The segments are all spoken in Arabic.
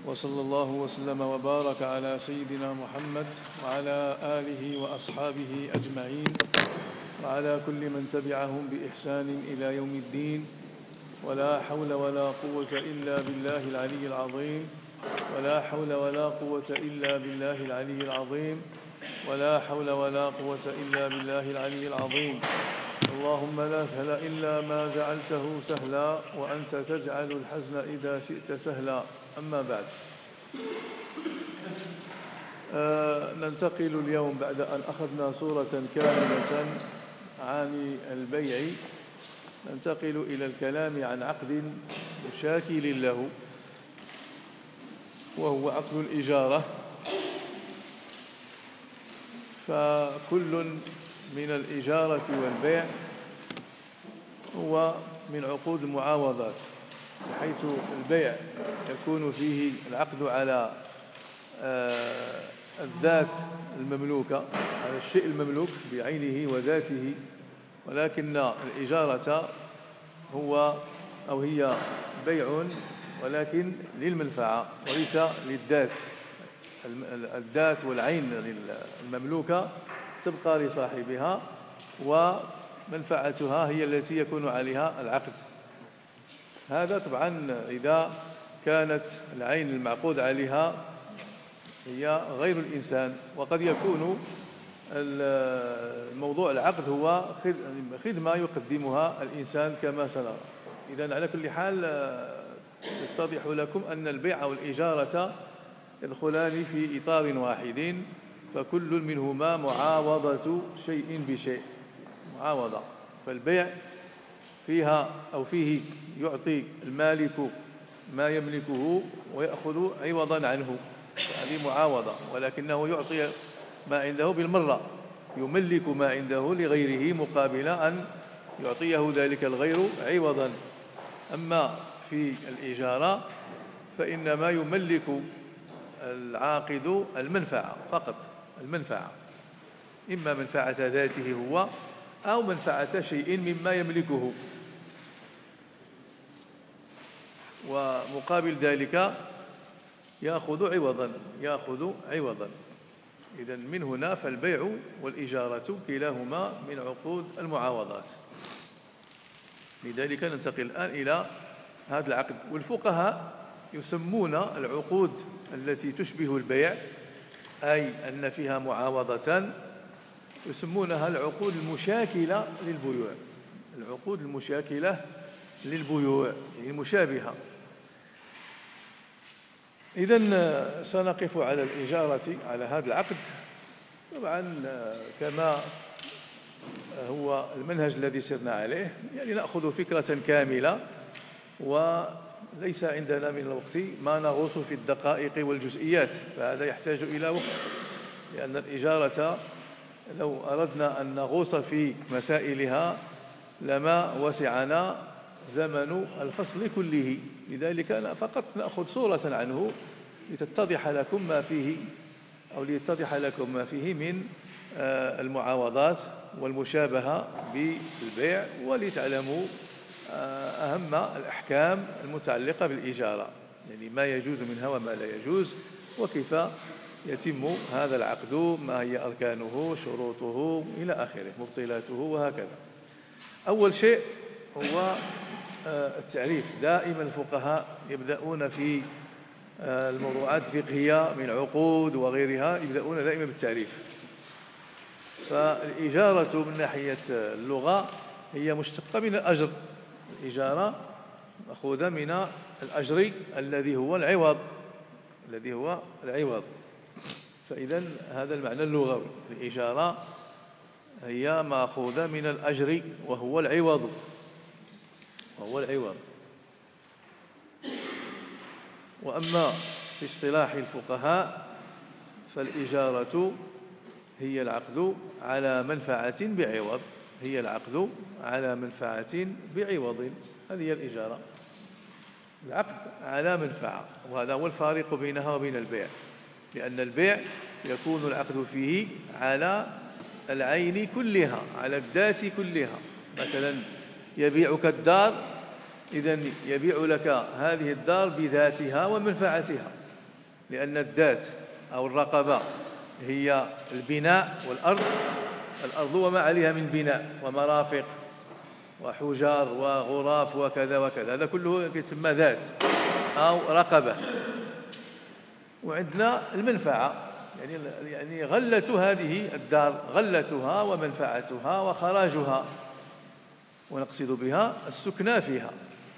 وصلى الله وسلم وبارك على سيدنا محمد وعلى آله وأصحابه أجمعين وعلى كل من تبعهم بإحسان إلى يوم الدين. ولا حول ولا قوة إلا بالله العلي العظيم، ولا حول ولا قوة إلا بالله العلي العظيم، ولا حول ولا قوة إلا بالله العلي العظيم. اللهم لا سهل إلا ما جعلته سهلا، وأنت تجعل الحزن إذا شئت سهلا. أما بعد، ننتقل اليوم بعد أن أخذنا صورة كاملة عن البيع، ننتقل إلى الكلام عن عقد مشاكل له، وهو عقد الإجارة. فكل من الإجارة والبيع هو من عقود المعاوضات، بحيث البيع يكون فيه العقد على الذات المملوكة، على الشيء المملوك بعينه وذاته، ولكن الإجارة هي بيع ولكن للمنفعة وليس للذات. الذات والعين المملوكة تبقى لصاحبها، ومنفعتها هي التي يكون عليها العقد. هذا طبعا إذا كانت العين المعقود عليها هي غير الإنسان، وقد يكون الموضوع العقد هو خدمة يقدمها الإنسان كما سنرى. إذن على كل حال يتضح لكم أن البيع والإجارة يدخلان في إطار واحد، فكل منهما معاوضة شيء بشيء، معاوضة. فالبيع فيه يعطي المالك ما يملكه ويأخذ عوضا عنه، هذه معاوضة، ولكنه يعطي ما عنده بالمرة، يملك ما عنده لغيره مقابل أن يعطيه ذلك الغير عوضا. أما في الإجارة فإنما يملك العاقد المنفعة فقط، المنفعة، إما منفعة ذاته هو أو منفعة شيء مما يملكه، ومقابل ذلك يأخذ عوضا. إذن من هنا فالبيع والإجارة كلاهما من عقود المعاوضات. لذلك ننتقل الآن إلى هذا العقد. والفقهاء يسمون العقود التي تشبه البيع، أي أن فيها معاوضة، يسمونها العقود المشاكلة للبيوع. العقود المشاكلة للبيوع يعني المشابهة. إذن سنقف على الإجارة، على هذا العقد. طبعا كما هو المنهج الذي سرنا عليه، يعني نأخذ فكرة كاملة، وليس عندنا من الوقت ما نغوص في الدقائق والجزئيات، فهذا يحتاج إلى وقت، لأن الإجارة لو أردنا أن نغوص في مسائلها لما وسعنا زمن الفصل كله. لذلك فقط نأخذ صورة عنه لتتضح لكم ما فيه، أو ليتضح لكم ما فيه من المعاوضات والمشابهة بالبيع، ولتعلموا أهم الأحكام المتعلقة بالإجارة، يعني ما يجوز منها وما لا يجوز، وكيف يتم هذا العقد، ما هي أركانه، شروطه إلى آخره، مبطلاته وهكذا. أول شيء هو التعريف. دائما الفقهاء يبدأون في الموضوعات الفقهية من عقود وغيرها، يبدأون دائما بالتعريف. فالإجارة من ناحية اللغة هي مشتقة من الأجر. الإجارة مأخوذة من الأجر الذي هو العوض، فإذا هذا المعنى اللغوي. الإجارة هي مأخوذة من الأجر وهو العوض. وأما في اصطلاح الفقهاء فالإجارة هي العقد على منفعة بعوض، هذه هي الإجارة، العقد على منفعة. وهذا هو الفارق بينها وبين البيع، لأن البيع يكون العقد فيه على العين كلها، على الذات كلها. مثلا يبيعك الدار، إذن يبيع لك هذه الدار بذاتها ومنفعتها، لأن الذات أو الرقبة هي البناء والأرض، الأرض وما عليها من بناء ومرافق وحجار وغرف وكذا وكذا، هذا كله يسمى ذات أو رقبة. وعندنا المنفعة، يعني غلة هذه الدار، غلتها ومنفعتها وخراجها، ونقصد بها السكنى فيها.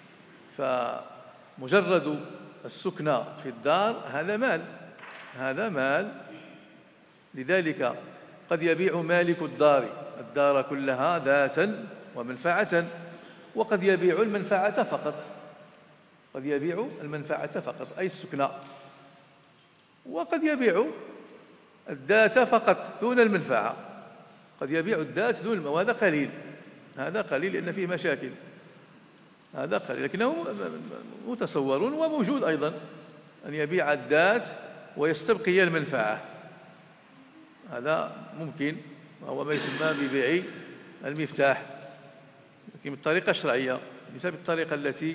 فمجرد السكنى في الدار هذا مال. لذلك قد يبيع مالك الدار كلها ذاتا ومنفعة، وقد يبيع المنفعة فقط، قد يبيع المنفعة فقط أي السكنى، وقد يبيع الذات فقط دون المنفعة، قد يبيع الذات دون المنفعة، وهذا قليل، هذا قليل لأن فيه مشاكل، هذا قليل، لكنه متصور وموجود أيضا أن يبيع الذات ويستبقي المنفعة، هذا ممكن، وهو ما يسمى ببيع المفتاح، لكن بالطريقة الشرعية بسبب الطريقة التي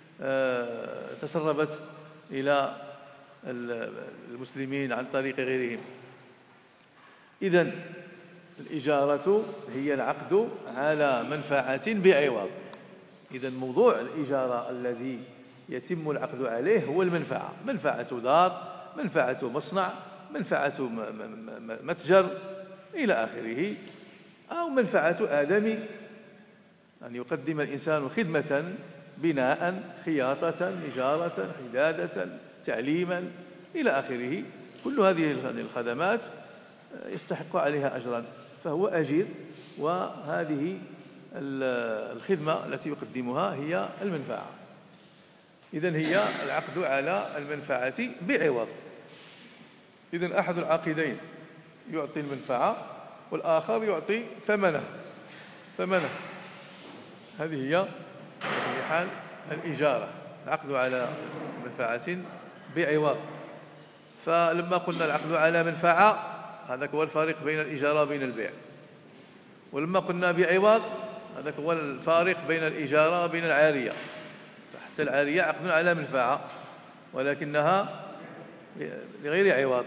تسربت إلى المسلمين عن طريق غيرهم. إذن الإجارة هي العقد على منفعة بعوض. إذن موضوع الإجارة الذي يتم العقد عليه هو المنفعة، منفعة دار، منفعة مصنع، منفعة متجر إلى آخره، أو منفعة آدمي، أن يقدم الإنسان خدمة، بناء، خياطة، نجارة، حدادة، تعليما إلى آخره، كل هذه الخدمات يستحق عليها أجرا، فهو أجير، وهذه الخدمة التي يقدمها هي المنفعة. إذن هي العقد على المنفعة بعوض. إذن أحد العاقدين يعطي المنفعة والآخر يعطي ثمنه، هذه هي في حال الإجارة، العقد على منفعة بعوض. فلما قلنا العقد على منفعة، هذا هو الفارق بين الإجارة وبين البيع. ولما قلنا بعوض، هذا هو الفارق بين الإجارة وبين العارية. حتى العارية عقد على منفعة ولكنها بغير عوض.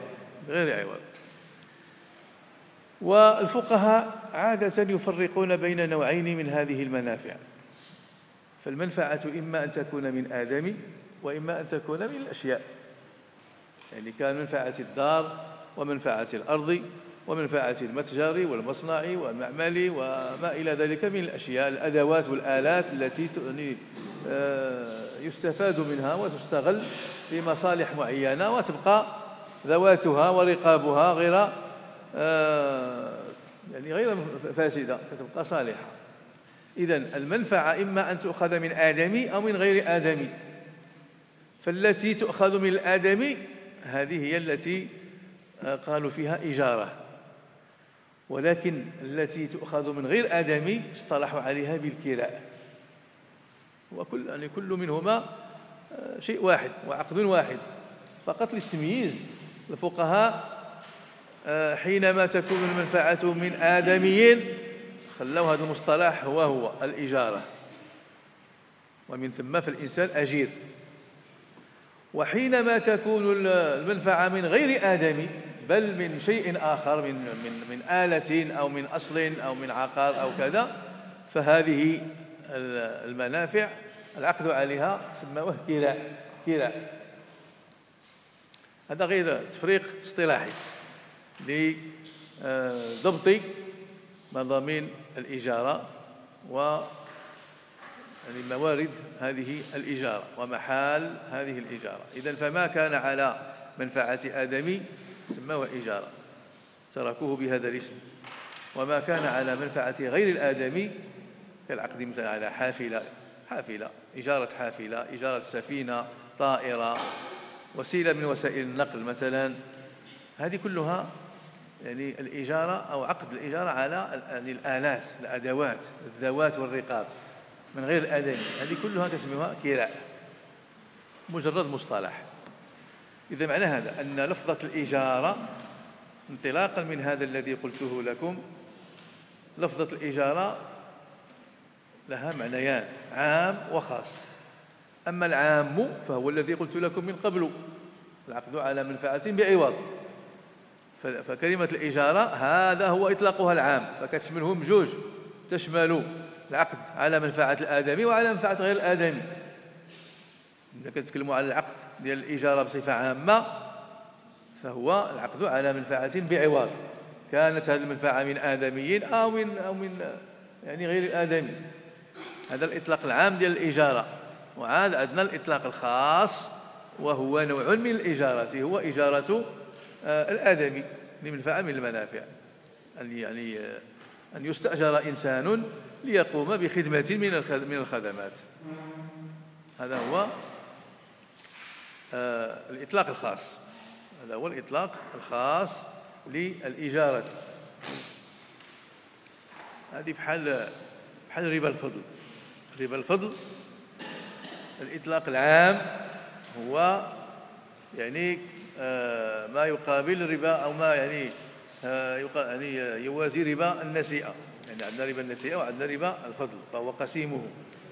والفقهاء عادة يفرقون بين نوعين من هذه المنافع، فالمنفعة إما أن تكون من آدم وإما أن تكون من الأشياء، يعني كان منفعة الدار ومنفعة الأرض ومنفعة المتجر والمصنع والمعمل وما إلى ذلك من الأشياء، الأدوات والآلات التي يستفاد منها وتستغل في مصالح معينة وتبقى ذواتها ورقابها غير فاسدة، تبقى صالحة. إذن المنفعة إما أن تؤخذ من آدمي أو من غير آدمي، فالتي تؤخذ من الآدمي هذه هي التي قالوا فيها إجارة، ولكن التي تؤخذ من غير آدمي اصطلحوا عليها بالكراء، كل منهما شيء واحد وعقد واحد، فقط للتمييز الفقهاء حينما تكون المنفعة من آدميين خلوا هذا المصطلح هو الإجارة، ومن ثم فالإنسان أجير. وحينما تكون المنفعة من غير آدمي بل من شيء آخر، من آلة أو من أصل أو من عقار أو كذا، فهذه المنافع العقد عليها سموه كراء. هذا غير تفريق اصطلاحي لضبط مضامين الإجارة موارد هذه الإجارة ومحال هذه الإجارة. إذن فما كان على منفعة آدمي سموه إجارة، تركوه بهذا الاسم، وما كان على منفعة غير الآدمي كالعقد مثلا على حافلة، إجارة حافلة، إجارة سفينة، طائرة، وسيلة من وسائل النقل مثلا، هذه كلها يعني الإجارة أو عقد الإجارة على الآلات، الأدوات، الذوات والرقاب من غير الآدمي، هذه كلها تسميها كراء، مجرد مصطلح. إذا معنى هذا أن لفظة الإجارة انطلاقا من هذا الذي قلته لكم، لفظة الإجارة لها معنيان، عام وخاص. أما العام فهو الذي قلت لكم من قبل، العقد على منفعة بعوض. فكلمة الإجارة هذا هو إطلاقها العام، فكتشملهم بجوج، تشمل العقد على منفعة الآدمي وعلى منفعة غير الآدمي. إذا كنتكلموا على العقد ديال الإجارة بصفة عامة فهو العقد على منفعة بعوض، كانت هذه المنفعة من آدمي أو من يعني غير الآدمي. هذا الإطلاق العام ديال الإجارة. وعاد عندنا الإطلاق الخاص وهو نوع من الإجارة، هو إجارة الآدمي لمنفعة من المنافع، يعني أن يستأجر إنسان ليقوم بخدمة من الخدمات. هذا هو الإطلاق الخاص، هذا هو الإطلاق الخاص للإجارة. هذه بحال ربا الفضل. ربا الفضل الإطلاق العام هو يعني ما يقابل الربا أو ما يعني يوازي ربا النسيئة. يعني عندنا ربا النسيئة وعندنا ربا الفضل، فهو قسيمه،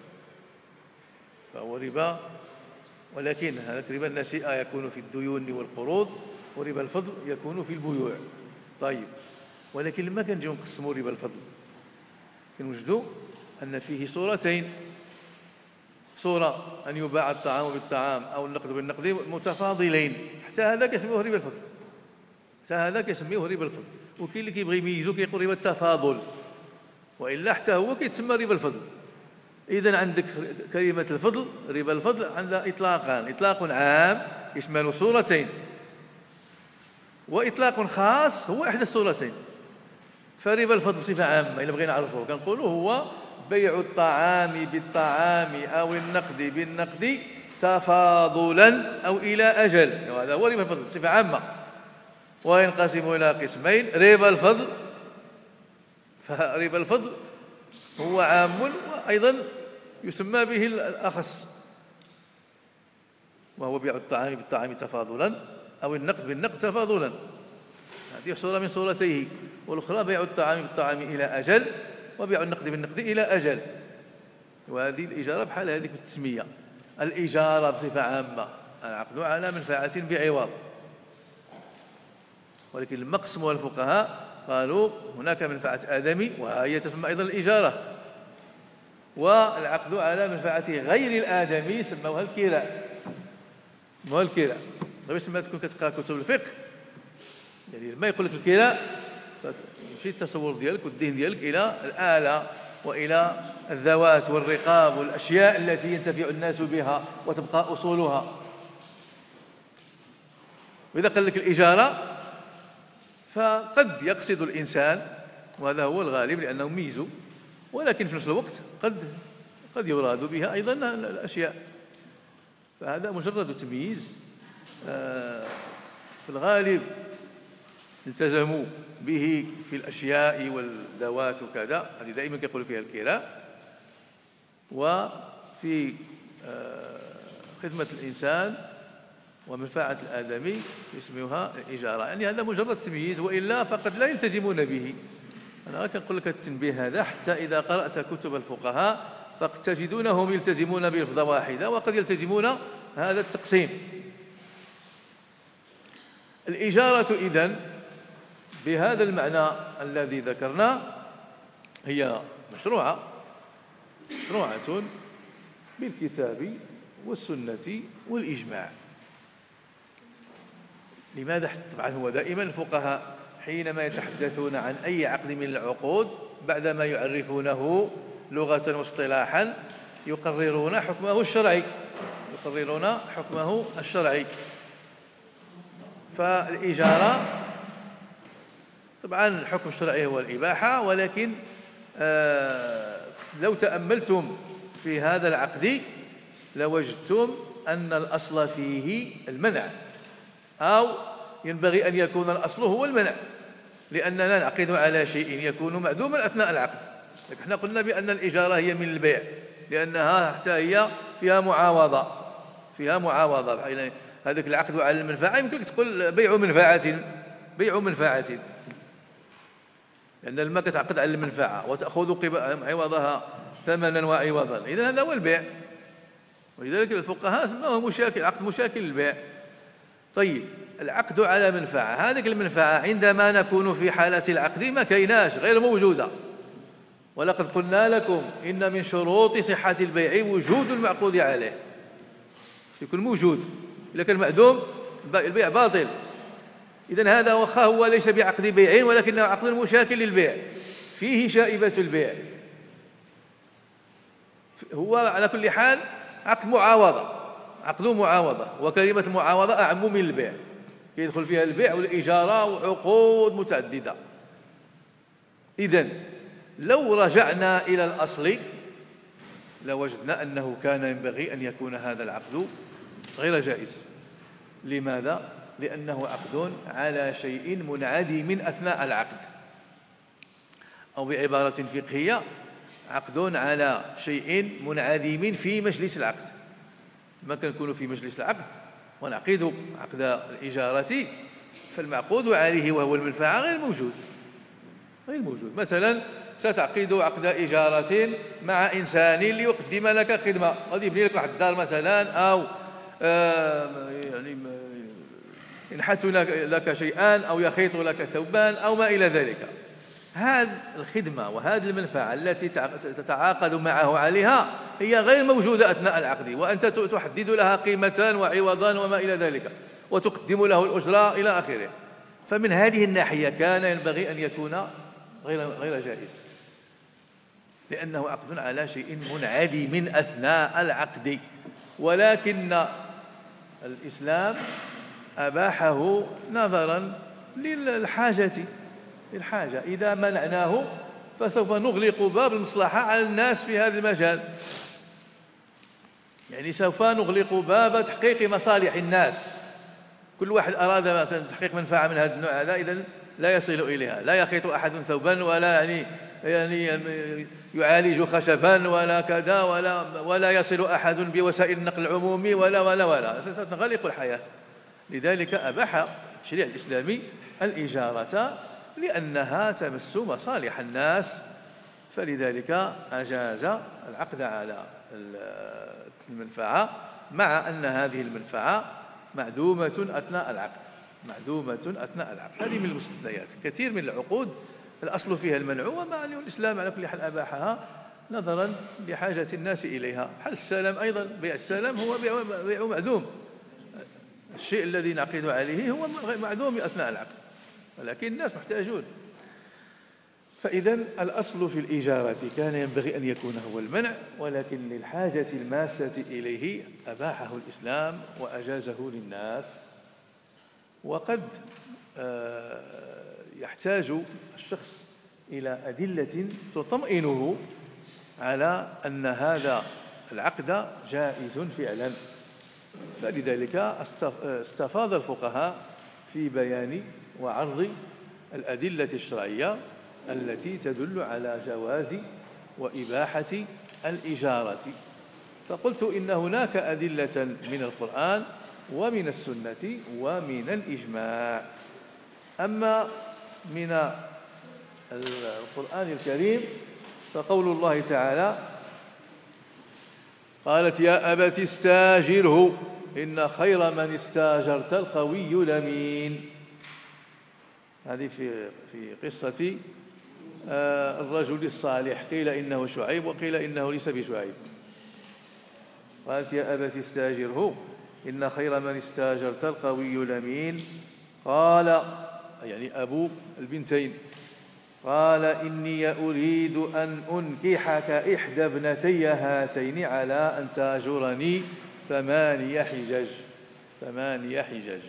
فهو ربا، ولكن هذا ربا النسيئة يكون في الديون والقروض، وربا الفضل يكون في البيوع. طيب، ولكن لما كنجيو نقسموا ربا الفضل كنوجدوا أن فيه صورتين: صورة أن يباع الطعام بالطعام أو النقد بالنقد متفاضلين، حتى هذا كيسميوه ربا الفضل، حتى هذا كيسميوه ربا الفضل. وكاين اللي كيبغي يميزو كيقول ربا التفاضل، وإلا حتى هو كيتسمى ربا الفضل. إذن عندك كلمة الفضل، ربا الفضل عندها إطلاقان: إطلاق عام يشمل صورتين، وإطلاق خاص هو إحدى الصورتين. فربا الفضل بصفة عامة إلا بغينا نعرفه كنقولوا هو بيع الطعام بالطعام أو النقد بالنقد تفاضلا أو إلى أجل. هذا هو ربا الفضل بصفة عامة، وينقسم إلى قسمين: ربا الفضل، فربا الفضل هو عام وأيضا يسمى به الأخص، وهو بيع الطعام بالطعام تفاضلا أو النقد بالنقد تفاضلا. هذه صورة من صورتيه. والأخرى بيع الطعام بالطعام إلى أجل، وبيع النقد بالنقد إلى أجل. وهذه الإجارة بحال هذه بالتسمية. الإجارة بصفة عامة العقد على منفعة بعوض، ولكن لما قسموها الفقهاء قالوا هناك منفعة آدمي وهي تسمى أيضا الإجارة، والعقد على منفعة غير الآدمي سموها الكراء. سموها الكراء. باش ما تكون كتقرا كتب الفقه، يعني لما يقول لك الكراء فتمشي التصور ديالك والذهن ديالك إلى الآلة وإلى الذوات والرقاب والأشياء التي ينتفع الناس بها وتبقى أصولها. وإذا قال لك الإجارة فقد يقصد الإنسان، وهذا هو الغالب لأنه ميزو، ولكن في نفس الوقت قد يراد بها أيضا الأشياء. فهذا مجرد تمييز في الغالب التزموا به في الأشياء والذوات وكذا، هذه دائما كيقولوا فيها الكراء. وفي خدمة الإنسان ومنفعة الآدمي يسميوها الإجارة. يعني هذا مجرد تمييز، وإلا فقد لا يلتزمون به. أنا كنقول لك التنبيه هذا حتى إذا قرأت كتب الفقهاء فقد تجدونهم يلتزمون بلفظة واحدة وقد يلتزمون هذا التقسيم. الإجارة إذن بهذا المعنى الذي ذكرنا هي مشروعة بالكتاب والسنة والإجماع. لماذا؟ طبعا هو دائما الفقهاء حينما يتحدثون عن أي عقد من العقود بعدما يعرفونه لغة واصطلاحا يقررون حكمه الشرعي. فالإجارة طبعا الحكم الشرعي هو الإباحة، ولكن لو تأملتم في هذا العقد لوجدتم أن الأصل فيه المنع، أو ينبغي أن يكون الأصل هو المنع، لأننا نعقد على شيء يكون معدوما أثناء العقد. احنا قلنا بأن الإجارة هي من البيع لأنها حتى هي فيها معاوضة. هذاك العقد على المنفعة يمكن تقول بيع منفعة، لأن لما كتعقد على المنفعة وتأخذ عوضها ثمنا وعوضا، إذن هذا هو البيع. ولذلك الفقهاء سموه عقد مشاكل للبيع. طيب، العقد على منفعة، هذه المنفعة عندما نكون في حالة العقد ما كيناش، غير موجودة. ولقد قلنا لكم إن من شروط صحة البيع وجود المعقود عليه، يكون موجود. إذا كان معدوم البيع باطل. إذن هذا واخا هو ليس بعقد بيع ولكنه عقد مشاكل للبيع، فيه شائبة البيع، هو على كل حال عقد معاوضة، عقد معاوضة، وكلمة المعاوضة أعم من البيع، يدخل فيها البيع والإجارة وعقود متعددة. إذن لو رجعنا إلى الأصل لوجدنا أنه كان ينبغي أن يكون هذا العقد غير جائز. لماذا؟ لأنه عقد على شيء منعدم أثناء العقد، أو بعبارة فقهية عقد على شيء منعدم في مجلس العقد. ما كنكون في مجلس العقد ونعقد عقد الإجارة فالمعقود عليه وهو المنفعة غير موجود. مثلا ستعقد عقد إجارة مع إنسان ليقدم لك خدمة، غادي يبني لك واحد الدار مثلا، أو يعني ينحت لك شيئا، أو يخيط لك ثوبان، أو ما إلى ذلك. هذه الخدمة وهذه المنفعة التي تتعاقد معه عليها هي غير موجودة أثناء العقد، وأنت تحدد لها قيمة وعوضا وما إلى ذلك، وتقدم له الأجرة إلى آخره. فمن هذه الناحية كان ينبغي أن يكون غير جائز، لأنه عقد على شيء منعدم أثناء العقد. ولكن الإسلام أباحه نظرا للحاجة، إذا منعناه فسوف نغلق باب المصلحة على الناس في هذا المجال، يعني سوف نغلق باب تحقيق مصالح الناس. كل واحد أراد تحقيق منفعة من هذا النوع هذا، إذن لا يصل إليها، لا يخيط أحد ثوبا، ولا يعني يعالج خشبا ولا كذا، ولا يصل أحد بوسائل النقل العمومي ولا ستنغلق الحياة. لذلك أباح التشريع الإسلامي الإجارة لأنها تمس مصالح الناس، فلذلك أجاز العقد على المنفعة، مع أن هذه المنفعة معدومة أثناء العقد. هذه من المستثنيات. كثير من العقود الأصل فيها المنع، ومع أن الإسلام على كل حال أباحها نظرا لحاجة الناس إليها. حال السلام أيضا، بيع السلام هو بيع معدوم، الشيء الذي نعقد عليه هو معدوم أثناء العقد، ولكن الناس محتاجون. فإذا الأصل في الإجارة كان ينبغي أن يكون هو المنع، ولكن للحاجة الماسة إليه أباحه الإسلام وأجازه للناس. وقد يحتاج الشخص إلى أدلة تطمئنه على أن هذا العقد جائز فعلا، فلذلك استفاض الفقهاء في بيان وعرض الأدلة الشرعية التي تدل على جواز وإباحة الإجارة. فقلت إن هناك أدلة من القرآن ومن السنة ومن الإجماع. أما من القرآن الكريم فقول الله تعالى: قالت يا أبت استاجره إن خير من استاجرت القوي الأمين. هذه في قصة الرجل الصالح، قيل إنه شعيب وقيل إنه ليس بشعيب. قالت يا أبت استاجره إن خير من استاجرت القوي الأمين. قال، يعني أبو البنتين، قال إني أريد أن أنكحك إحدى ابنتي هاتين على أن تأجرني 8 حجج.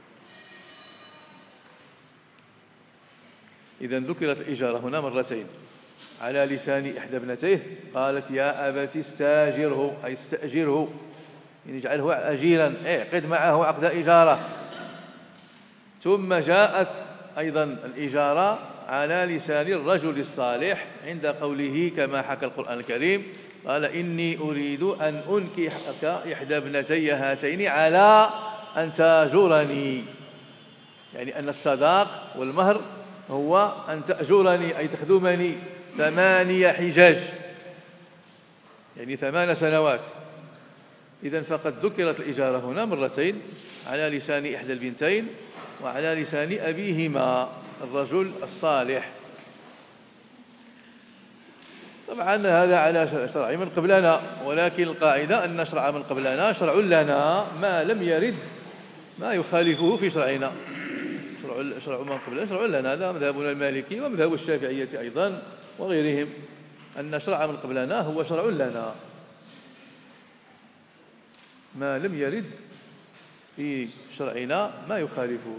إذن ذكرت الإجارة هنا مرتين على لسان إحدى ابنتيه. قالت يا أبت استاجره، أي استأجره، يعني اجعله أجيرا، اعقد معه عقد إجارة. ثم جاءت أيضا الإجارة على لسان الرجل الصالح عند قوله كما حكى القرآن الكريم: قال إني أريد أن أنكحك إحدى ابنتي هاتين على أن تأجرني، يعني أن الصداق والمهر هو أن تأجرني، أي تخدمني 8 حجج، يعني 8 سنوات. إذن فقد ذكرت الإجارة هنا مرتين على لسان إحدى البنتين وعلى لسان أبيهما الرجل الصالح. طبعا هذا على شرع من قبلنا، ولكن القاعدة أن شرع من قبلنا شرع لنا ما لم يرد ما يخالفه في شرعنا. شرع من قبلنا شرع لنا، هذا مذهبنا المالكي ومذهب الشافعية أيضا وغيرهم، أن شرع من قبلنا هو شرع لنا ما لم يرد في شرعنا ما يخالفه.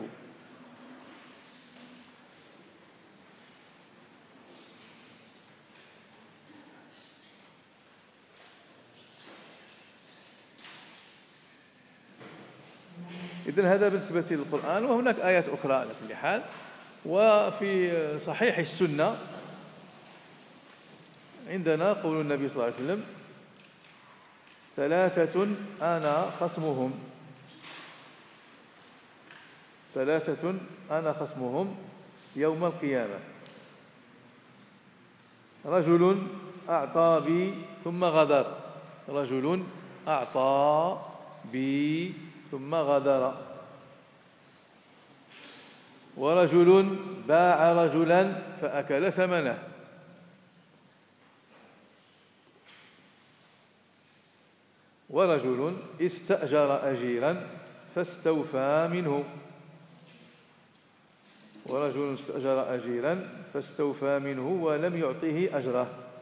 إذن هذا بالنسبة للقرآن، وهناك آيات أخرى على كل حال. وفي صحيح السنة عندنا قول النبي صلى الله عليه وسلم: ثلاثة أنا خصمهم يوم القيامة: رجل أعطى بي ثم غدر، رجل أعطى بي ثم غدر، ورجل باع رجلا فأكل ثمنه، ورجل استأجر أجيرا فاستوفى منه، ورجل استأجر أجيرا فاستوفى منه ولم يعطه أجره.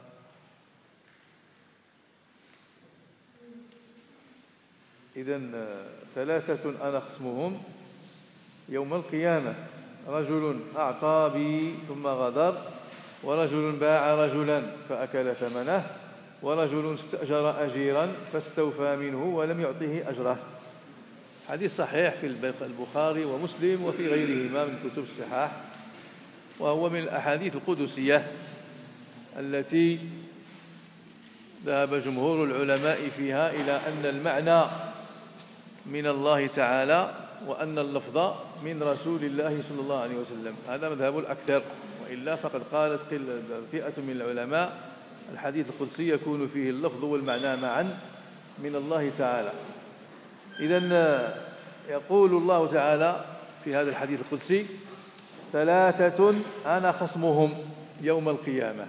إذن ثلاثة أنا خصمهم يوم القيامة: رجل أعطى بي ثم غدر، ورجل باع رجلا فأكل ثمنه، ورجل استأجر أجيرا فاستوفى منه ولم يعطه أجره. حديث صحيح في البخاري ومسلم وفي غيرهما من كتب الصحاح، وهو من الأحاديث القدسية التي ذهب جمهور العلماء فيها إلى أن المعنى من الله تعالى وأن اللفظ من رسول الله صلى الله عليه وسلم. هذا مذهب الأكثر، وإلا فقد قالت فئة من العلماء: الحديث القدسي يكون فيه اللفظ والمعنى معا من الله تعالى. إذن يقول الله تعالى في هذا الحديث القدسي: ثلاثة أنا خصمهم يوم القيامة،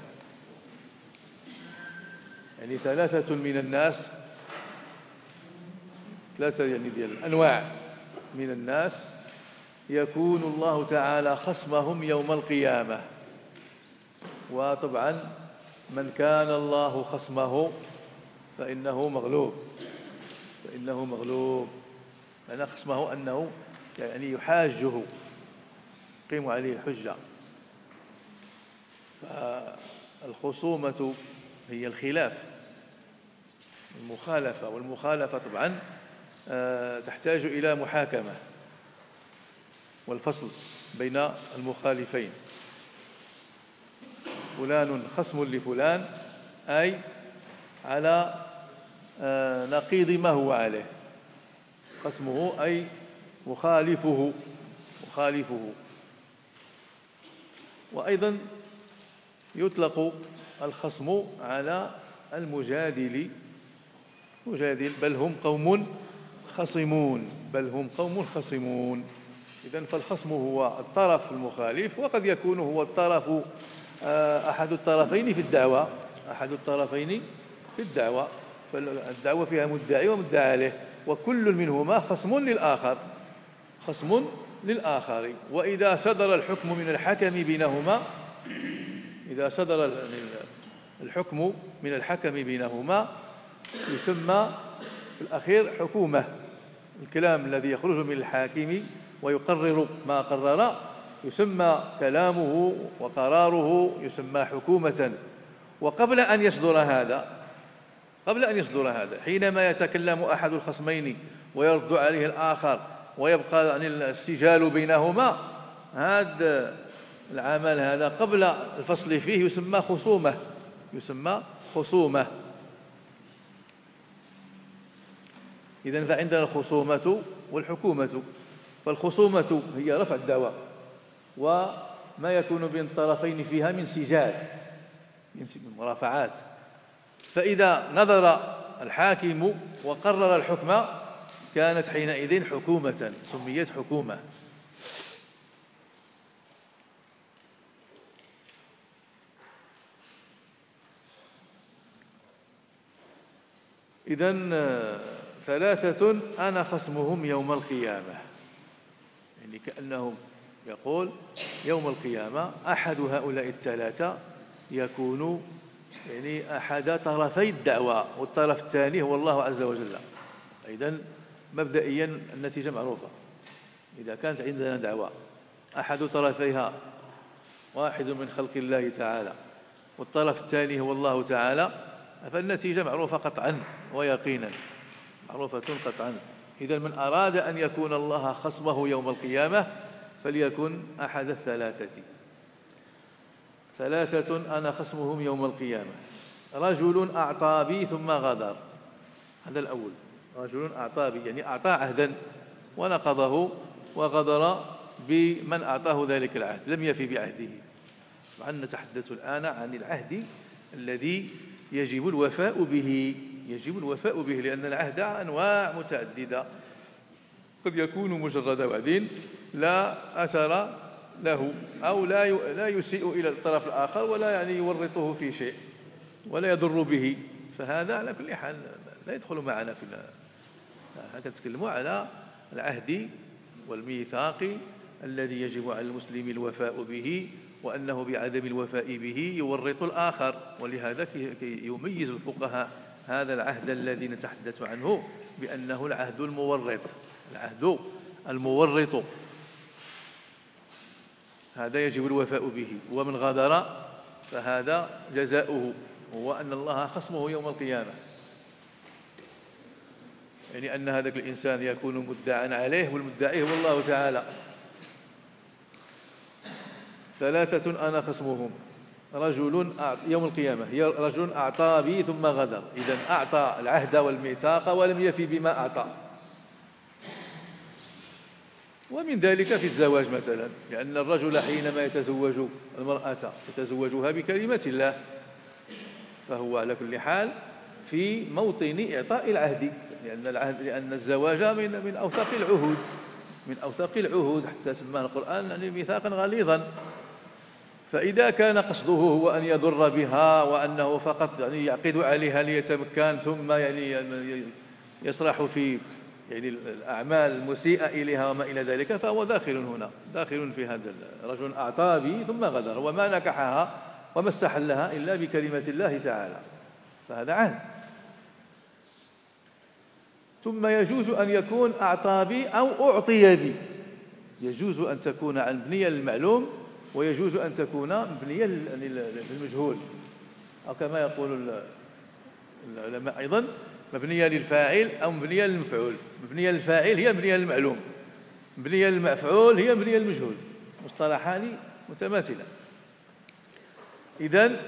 يعني ثلاثة من الناس، ثلاثة يعني ديال الأنواع من الناس يكون الله تعالى خصمهم يوم القيامة. وطبعا من كان الله خصمه فإنه مغلوب، أنا خصمه أنه يعني يحاجه، يقيم عليه الحجة. فالخصومة هي الخلاف، المخالفة، والمخالفة طبعا تحتاج إلى محاكمة والفصل بين المخالفين. فلان خصم لفلان، أي على نقيض ما هو عليه، خصمه أي مخالفه. وأيضا يطلق الخصم على المجادل، بل هم قوم خصمون. إذن فالخصم هو الطرف المخالف، وقد يكون هو الطرف أحد الطرفين في الدعوة، فالدعوة فيها مدعي ومدعى عليه، وكل منهما خصم للآخر. وإذا صدر الحكم من الحكم بينهما، يسمى في الأخير حكومة. الكلام الذي يخرج من الحاكم ويقرر ما قرر يسمى كلامه وقراره يسمى حكومة. وقبل أن يصدر هذا حينما يتكلم أحد الخصمين ويرد عليه الآخر ويبقى عن السجال بينهما، هذا العمل هذا قبل الفصل فيه يسمى خصومة. إذن فعندنا الخصومة والحكومة. فالخصومة هي رفع الدعوى وما يكون بين الطرفين فيها من سجال، من مرافعات. فإذا نظر الحاكم وقرر الحكم كانت حينئذ حكومة، سميت حكومة. إذن ثلاثة أنا خصمهم يوم القيامة، يعني كأنه يقول يوم القيامة أحد هؤلاء الثلاثة يكون يعني أحد طرفي الدعوة، والطرف الثاني هو الله عز وجل. إذن مبدئيا النتيجة معروفة، إذا كانت عندنا دعوة أحد طرفيها واحد من خلق الله تعالى والطرف الثاني هو الله تعالى، فالنتيجة معروفة قطعا ويقينا، معروفة قطعا. إذا من أراد أن يكون الله خصمه يوم القيامة فليكن أحد الثلاثة. ثلاثة أنا خصمهم يوم القيامة: رجل أعطى بي ثم غدر. هذا الأول، رجل أعطى بي يعني أعطى عهدا ونقضه وغدر بمن أعطاه ذلك العهد، لم يفي بعهده. طبعا نتحدث الآن عن العهد الذي يجب الوفاء به، يجب الوفاء به، لأن العهد أنواع متعددة، قد يكون مجرد وعد لا أثر له، أو لا يسيء إلى الطرف الآخر ولا يعني يورطه في شيء ولا يضر به، فهذا على كل حال لا يدخل معنا في هذا. نتكلم على العهد والميثاق الذي يجب على المسلم الوفاء به، وأنه بعدم الوفاء به يورط الآخر. ولهذا كي يميز الفقهاء هذا العهد الذي نتحدث عنه بأنه العهد المورط. العهد المورط هذا يجب الوفاء به، ومن غدر فهذا جزاؤه هو أن الله خصمه يوم القيامة، يعني أن هذا الإنسان يكون مدعا عليه والمدعي هو الله تعالى. ثلاثة أنا خصمهم: رجل يوم القيامة هي رجل أعطى بي ثم غدر، إذن أعطى العهد والميثاق ولم يفي بما أعطى. ومن ذلك في الزواج مثلا، لأن الرجل حينما يتزوج المرأة يتزوجها بكلمة الله، فهو على كل حال في موطن إعطاء العهد، لأن الزواج من أوثق العهود، من أوثق العهود، حتى سماه القرآن يعني ميثاقا غليظا. فإذا كان قصده هو أن يضر بها وأنه فقط يعني يعقد عليها ليتمكن، ثم يعني يسرح في يعني الأعمال المسيئة إليها وما إلى ذلك، فهو داخل هنا، داخل في هذا. رجل أعطى بي ثم غدر وما نكحها وما استحلها إلا بكلمة الله تعالى، فهذا عهد. ثم يجوز أن يكون أعطى بي أو أعطي بي، يجوز أن تكون مبنية للمعلوم ويجوز أن تكون مبنية للمجهول، أو كما يقول العلماء أيضا مبنية للفاعل أو مبنية للمفعول. مبنية للفاعل هي مبنية للمعلوم، مبنية للمفعول هي مبنية للمجهول، مصطلحان متماثلان. إذن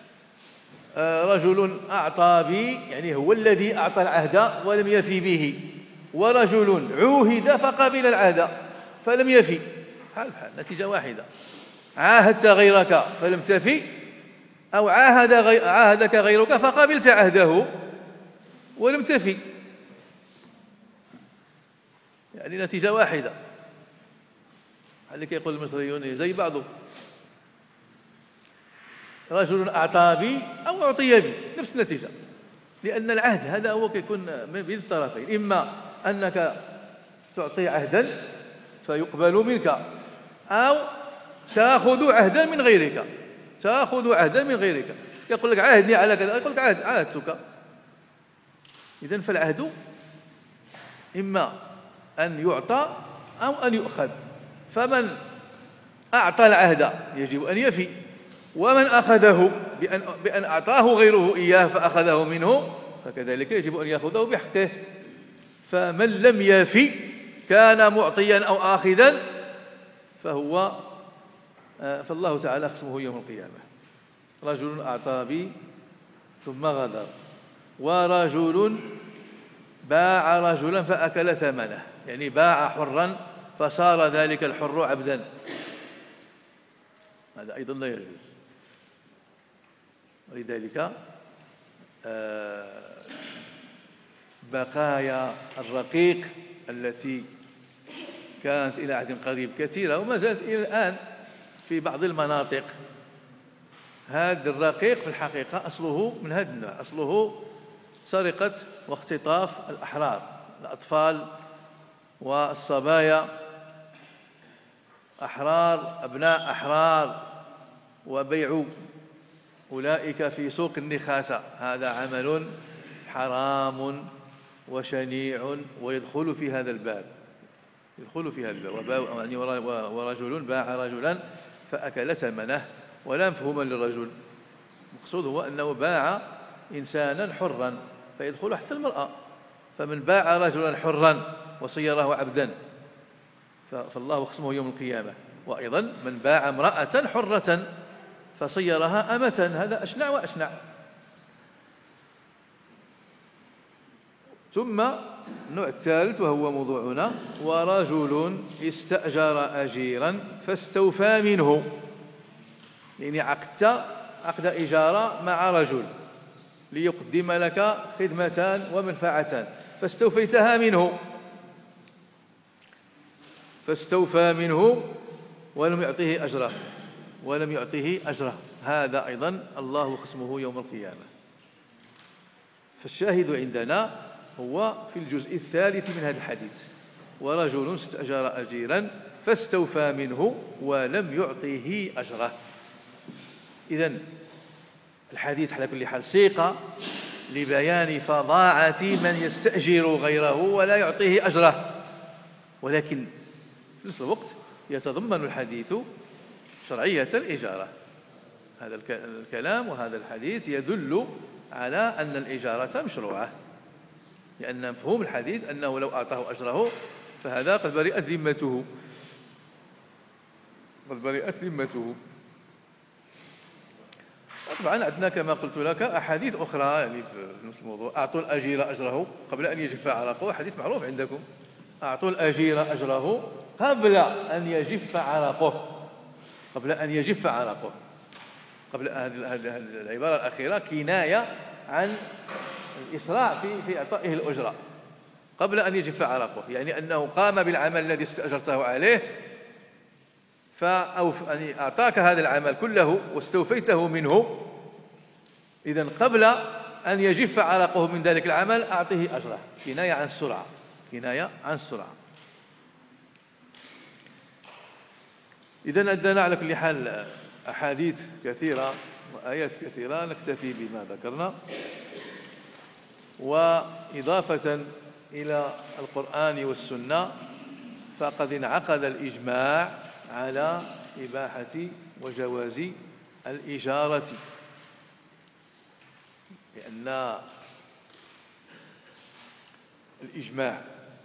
رجل أعطى بي يعني هو الذي أعطى العهد ولم يفي به، ورجل عوهد فقبل العهد فلم يفي، حال بحال، نتيجة واحدة. عاهدت غيرك فلم تفي، أو عاهدك غيرك فقبلت عهده ولم تفي، يعني نتيجة واحدة. اللي كيقول المصريون زي بعضه، رجل أعطى بي أو أعطي بي نفس النتيجة، لأن العهد هذا هو كيكون من بين الطرفين، إما أنك تعطي عهدا فيقبل منك، أو تأخذ عهدا من غيرك، تأخذ عهدا من غيرك، يقول لك عاهدني على كذا، يقول لك عاهدتك. إذن فالعهد إما أن يعطى أو أن يؤخذ، فمن أعطى العهد يجب أن يفي، ومن أخذه بأن أعطاه غيره إياه فأخذه منه فكذلك يجب أن يأخذه بحقه. فمن لم يفي كان معطيا أو آخذا فالله تعالى خصمه يوم القيامة. رجل أعطى بي ثم غدر، ورجل باع رجلا فأكل ثمنه، يعني باع حرا فصار ذلك الحر عبدا، هذا أيضا لا يجوز. ولذلك بقايا الرقيق التي كانت إلى عهد قريب كثيرة وما زالت إلى الآن في بعض المناطق. هذا الرقيق في الحقيقة أصله من هذا النوع، أصله سرقة واختطاف الأحرار، الأطفال والصبايا أحرار، أبناء أحرار، وبيع أولئك في سوق النخاسة. هذا عمل حرام وشنيع ويدخل في هذا الباب، يدخل في هذا الباب. يعني ورجل باع رجلا فأكل ثمنه ولا مفهوم للرجل. المقصود هو أنه باع إنسانا حرا فيدخل حتى المرأة. فمن باع رجلا حرا وصيره عبدا فالله خصمه يوم القيامة. وأيضا من باع امرأة حرة فصيرها أمة، هذا أشنع وأشنع. ثم النوع الثالث وهو موضوعنا: ورجل استأجر أجيرا فاستوفى منه. يعني عقدت عقد إجارة مع رجل ليقدم لك خدمتان ومنفعتان فاستوفيتها منه، فاستوفى منه ولم يعطيه أجره، ولم يعطيه أجره، هذا أيضا الله خصمه يوم القيامة. فالشاهد عندنا هو في الجزء الثالث من هذا الحديث: ورجل استأجر أجيرا فاستوفى منه ولم يعطيه أجره. إذن الحديث على كل حال سيق لبيان فظاعة من يستأجر غيره ولا يعطيه أجره، ولكن في نفس الوقت يتضمن الحديث شرعية الإجارة. هذا الكلام وهذا الحديث يدل على أن الإجارة مشروعة، لأن مفهوم الحديث أنه لو أعطاه أجره فهذا قد برئت ذمته، قد برئت ذمته. طبعا عندنا كما قلت لك أحاديث أخرى يعني في نفس الموضوع: أعطوا الأجير أجره قبل أن يجف عرقه. حديث معروف عندكم: أعطوا الأجير أجره قبل أن يجف عرقه، قبل أن يجف عرقه. قبل هذه العبارة الأخيرة كناية عن الإسراع في إعطائه الأجرة قبل أن يجف عرقه، يعني أنه قام بالعمل الذي استأجرته عليه يعني أعطاك هذا العمل كله واستوفيته منه، إذن قبل أن يجف عرقه من ذلك العمل أعطيه أجره، كناية عن السرعة، كناية عن السرعة. إذن عندنا على كل حال أحاديث كثيرة وآيات كثيرة، نكتفي بما ذكرنا. وإضافة إلى القرآن والسنة فقد انعقد الإجماع على إباحة وجواز الإجارة، لأن الإجماع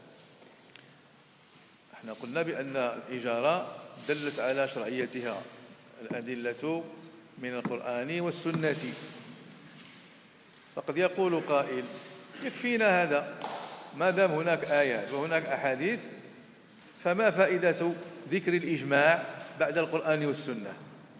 احنا قلنا بأن الإجارة دلت على شرعيتها الأدلة من القرآن والسنة. فقد يقول قائل: يكفينا هذا ما دام هناك آيات وهناك أحاديث، فما فائدة ذكر الإجماع بعد القرآن والسنة؟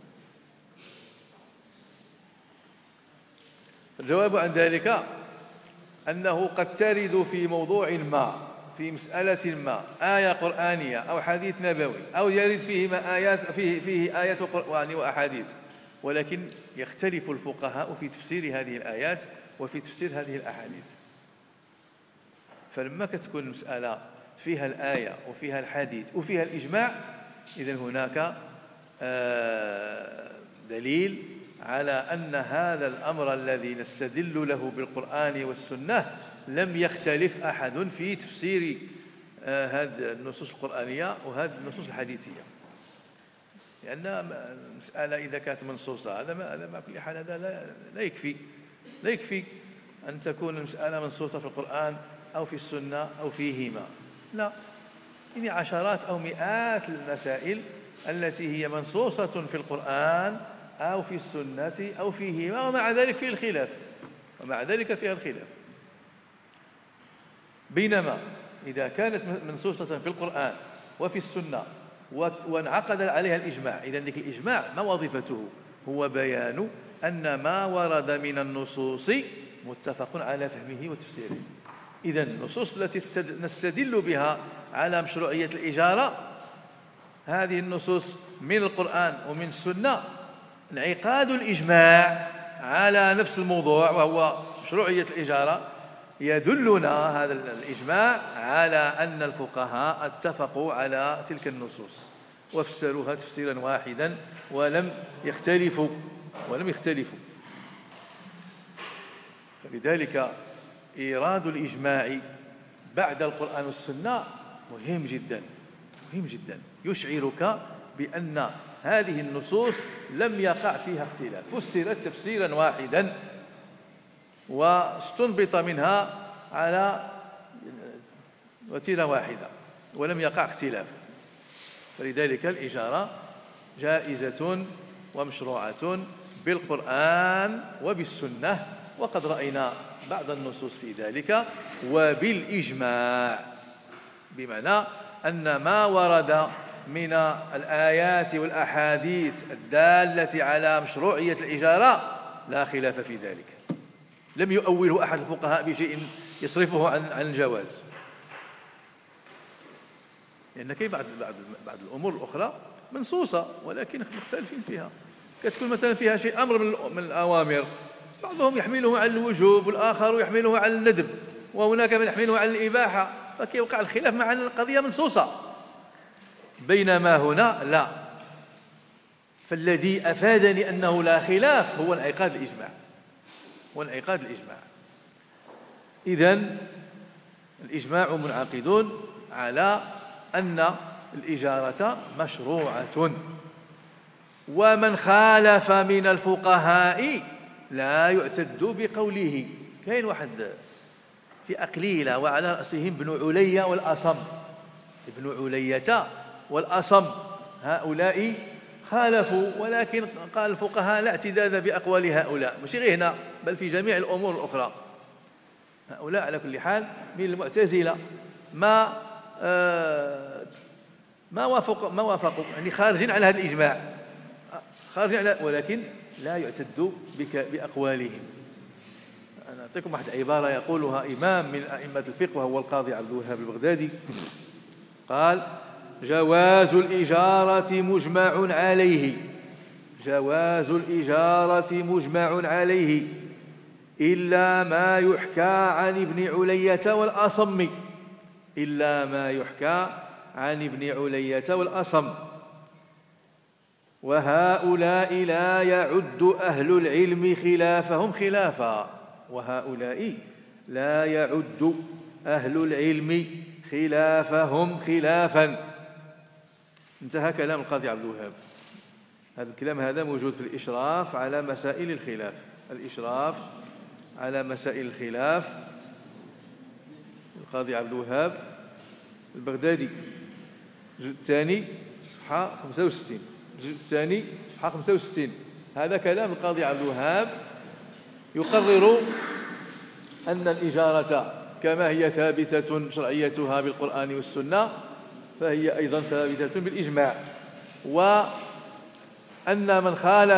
الجواب عن ذلك أنه قد ترد في موضوع ما، في مسألة ما، آية قرآنية أو حديث نبوي، أو يرد فيهما آيات فيه آيات قرآن وأحاديث، ولكن يختلف الفقهاء في تفسير هذه الآيات وفي تفسير هذه الأحاديث. فلما كتكون المسألة فيها الآية وفيها الحديث وفيها الإجماع، إذن هناك دليل على أن هذا الأمر الذي نستدل له بالقرآن والسنة لم يختلف أحد في تفسير هذه النصوص القرآنية وهذه النصوص الحديثية، لأن المسألة إذا كانت منصوصة هذا مع كل حال هذا لا يكفي أن تكون المسألة منصوصة في القرآن أو في السنة أو فيهما، لا، يعني عشرات أو مئات المسائل التي هي منصوصة في القرآن أو في السنة أو فيهما، ومع ذلك فيه الخلاف، ومع ذلك فيها الخلاف. بينما إذا كانت منصوصة في القرآن وفي السنة وانعقد عليها الإجماع، إذن ذلك الإجماع ما وظيفته؟ هو بيان أن ما ورد من النصوص متفق على فهمه وتفسيره. إذن النصوص التي نستدل بها على مشروعية الإجارة هذه النصوص من القرآن ومن السنة انعقاد الإجماع على نفس الموضوع وهو مشروعية الإجارة يدلنا هذا الإجماع على أن الفقهاء اتفقوا على تلك النصوص وفسروها تفسيرا واحدا ولم يختلفوا فلذلك إيراد الإجماع بعد القرآن والسنة مهم جدا يشعرك بأن هذه النصوص لم يقع فيها اختلاف، فسرت تفسيرا واحدا واستنبط منها على وتيرة واحدة ولم يقع اختلاف. فلذلك الإجارة جائزة ومشروعة بالقرآن وبالسنة، وقد رأينا بعض النصوص في ذلك وبالإجماع، بمعنى أن ما ورد من الآيات والأحاديث الدالة على مشروعية الإجارة لا خلاف في ذلك، لم يؤوله أحد الفقهاء بشيء يصرفه عن الجواز، لأن كاين بعض الأمور الأخرى منصوصة ولكن مختلفين فيها، كتكون مثلا فيها شيء أمر من الأوامر بعضهم يحمله على الوجوب والآخر يحمله على الندب وهناك من يحمله على الإباحة، فكيوقع الخلاف مع أن القضية منصوصة، بينما هنا لا. فالذي أفادني أنه لا خلاف هو انعقاد الإجماع. إذن الإجماع منعقد على أن الإجارة مشروعة، ومن خالف من الفقهاء لا يعتد بقوله. كاين واحد في أقليلة وعلى رأسهم ابن علية والأصم، هؤلاء خالفوا، ولكن قال الفقهاء لا اعتداد بأقوال هؤلاء، مش غير هنا بل في جميع الأمور الأخرى. هؤلاء على كل حال من المعتزلة ما وافقوا يعني خارجين على هذا الإجماع، ولكن لا يعتد بأقوالهم. أنا أعطيكم واحد عبارة يقولها إمام من أئمة الفقه وهو القاضي عبد الوهاب البغدادي، قال: جواز الإجارة مجمع عليه إلا ما يحكى عن ابن علية والأصم، وهؤلاء لا يعد أهل العلم خلافهم خلافا. انتهى كلام القاضي عبد الوهاب. هذا الكلام هذا موجود في الإشراف على مسائل الخلاف، القاضي عبد الوهاب البغدادي، الجزء الثاني صفحة 65. هذا كلام القاضي عبد الوهاب يقرر أن الإجارة كما هي ثابتة شرعيتها بالقرآن والسنة فهي أيضا ثابتة بالإجماع، وأن من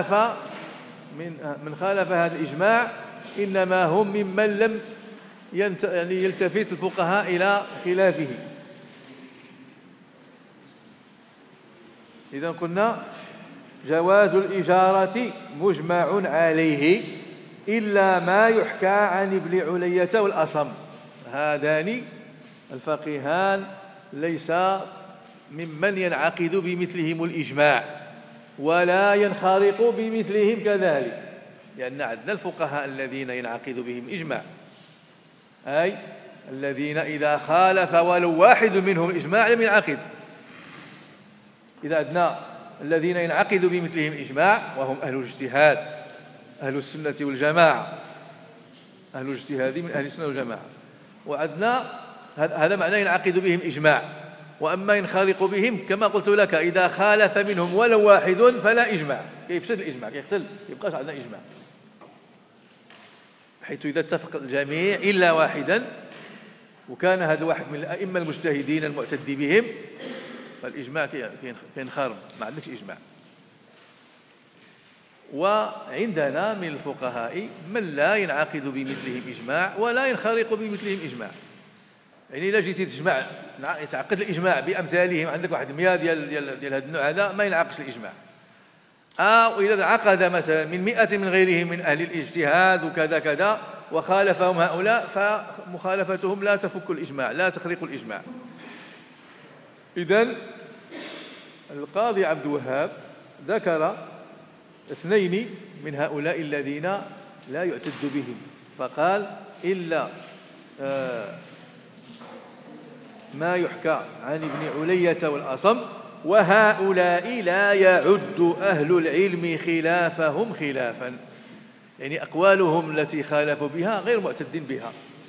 خالف هذا الإجماع إنما هم ممن لم يلتفت الفقهاء إلى خلافه. إذن قلنا جواز الإجارة مجمع عليه إلا ما يحكى عن ابن علية والأصم. هذان الفقيهان ليس ممن ينعقد بمثلهم الإجماع ولا ينخرق بمثلهم كذلك، لأن عندنا الفقهاء الذين ينعقد بهم إجماع، أي الذين إذا خالف ولو واحد منهم الإجماع لم ينعقد. إذا عندنا الذين ينعقد بمثلهم الإجماع وهم أهل الاجتهاد، أهل السنة والجماعة، أهل الاجتهاد من أهل السنة والجماعة، وعندنا هذا معناه ينعقد بهم إجماع. وأما ينخرق بهم كما قلت لك إذا خالف منهم ولو واحد فلا إجماع، يفسد الإجماع، يبقاش عندنا إجماع، حيث إذا اتفق الجميع إلا واحدا وكان هذا الواحد من الأئمة المجتهدين المعتد بهم فالإجماع كينخرم، ما عندكش إجماع. وعندنا من الفقهاء من لا ينعقد بمثلهم إجماع ولا ينخرق بمثلهم إجماع، يعني إلا جيتي تجمع يتعقد الإجماع بأمثالهم، عندك واحد 100 ديال هذا النوع هذا، ما ينعقدش الإجماع. وإذا عقد مثلا من 100 من غيرهم من أهل الاجتهاد وكذا كذا وخالفهم هؤلاء، فمخالفتهم لا تفك الإجماع، لا تخرق الإجماع. إذن القاضي عبد الوهاب ذكر 2 من هؤلاء الذين لا يعتد بهم، فقال: إلا ما يحكى عن ابن علية والأصم، وهؤلاء لا يعد أهل العلم خلافهم خلافا. يعني أقوالهم التي خالفوا بها غير معتد بها،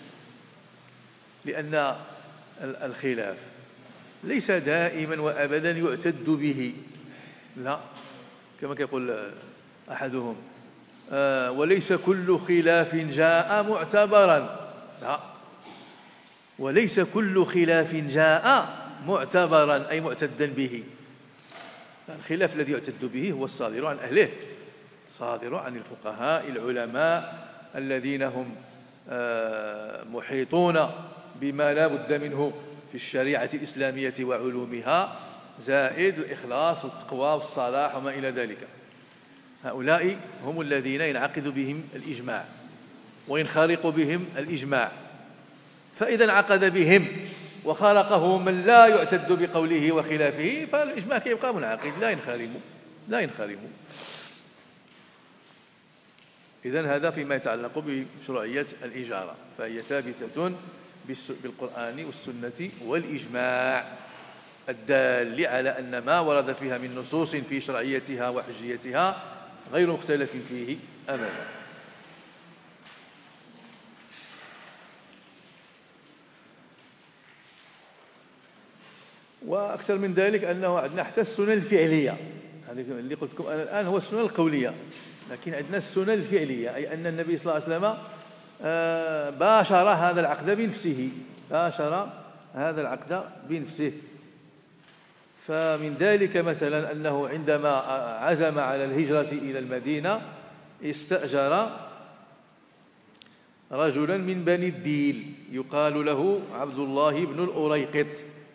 لأن الخلاف ليس دائما وأبدا يعتد به، لا، كما يقول أحدهم: وليس كل خلاف جاء معتبرا. لا، وليس كل خلاف جاء معتبرا أي معتدا به. الخلاف الذي يعتد به هو الصادر عن أهله، صادر عن الفقهاء العلماء الذين هم محيطون بما لا بد منه في الشريعة الإسلامية وعلومها، زائد الإخلاص والتقوى والصلاح وما إلى ذلك. هؤلاء هم الذين ينعقد بهم الإجماع وينخرق بهم الإجماع. فإذا انعقد بهم وخالقه من لا يعتد بقوله وخلافه، فالإجماع يبقى منعقد لا ينخرم. إذن هذا فيما يتعلق بشرعية الإجارة، فهي ثابتة بالقرآن والسنة والإجماع الدال على أن ما ورد فيها من نصوص في شرعيتها وحجيتها غير مختلف فيه أبدا. وأكثر من ذلك أنه عندنا حتى السنن الفعلية، هذه اللي قلت لكم أنا الآن هو السنن القولية، لكن عندنا السنن الفعلية، أي أن النبي صلى الله عليه وسلم باشر هذا العقد بنفسه. فمن ذلك مثلا أنه عندما عزم على الهجرة إلى المدينة استأجر رجلا من بني الديل يقال له عبد الله بن الأريقط.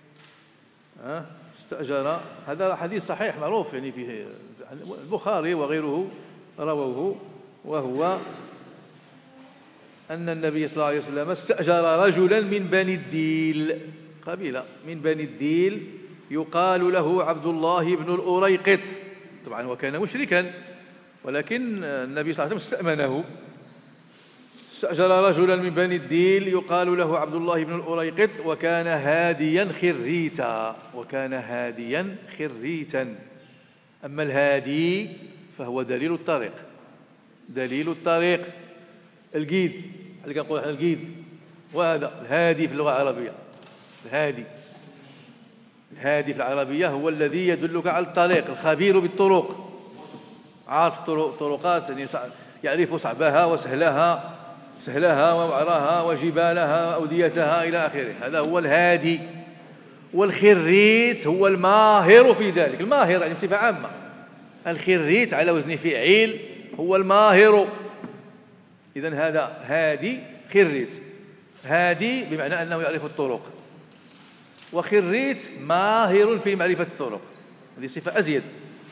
استأجر، هذا حديث صحيح معروف، يعني فيه البخاري وغيره رووه، وهو أن النبي صلى الله عليه وسلم استأجر رجلا من بني الديل، قبيلة من بني الديل يقال له عبد الله بن الأريقط. طبعا وكان مشركا، ولكن النبي صلى الله عليه وسلم استأمنه. استأجر رجلا من بني الديل يقال له عبد الله بن الأريقط، وكان هاديا خريتا. أما الهادي فهو دليل الطريق، القيد اللي كنقول احنا القيد، وهذا الهادي في اللغة العربية. الهادي في العربية هو الذي يدلك على الطريق، الخبير بالطرق، عارف الطرقات، يعني يعرف صعبها وسهلها ووعرها وجبالها وأوديتها إلى آخره. هذا هو الهادي. والخريت هو الماهر في ذلك، الماهر يعني بصفة عامة. الخريت على وزن فعيل هو الماهر. إذن هذا هادي خريت، هادي بمعنى أنه يعرف الطرق، وخريت ماهر في معرفة الطرق، هذه صفة أزيد.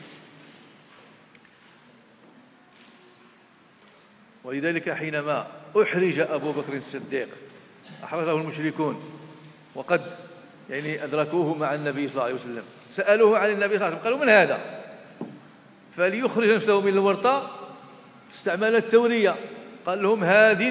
ولذلك حينما أحرج أبو بكر الصديق، أحرجه المشركون وقد يعني أدركوه مع النبي صلى الله عليه وسلم، سألوه عن النبي صلى الله عليه وسلم، قالوا: من هذا؟ فليخرج نفسه من الورطة استعمل التورية، قال لهم: هاد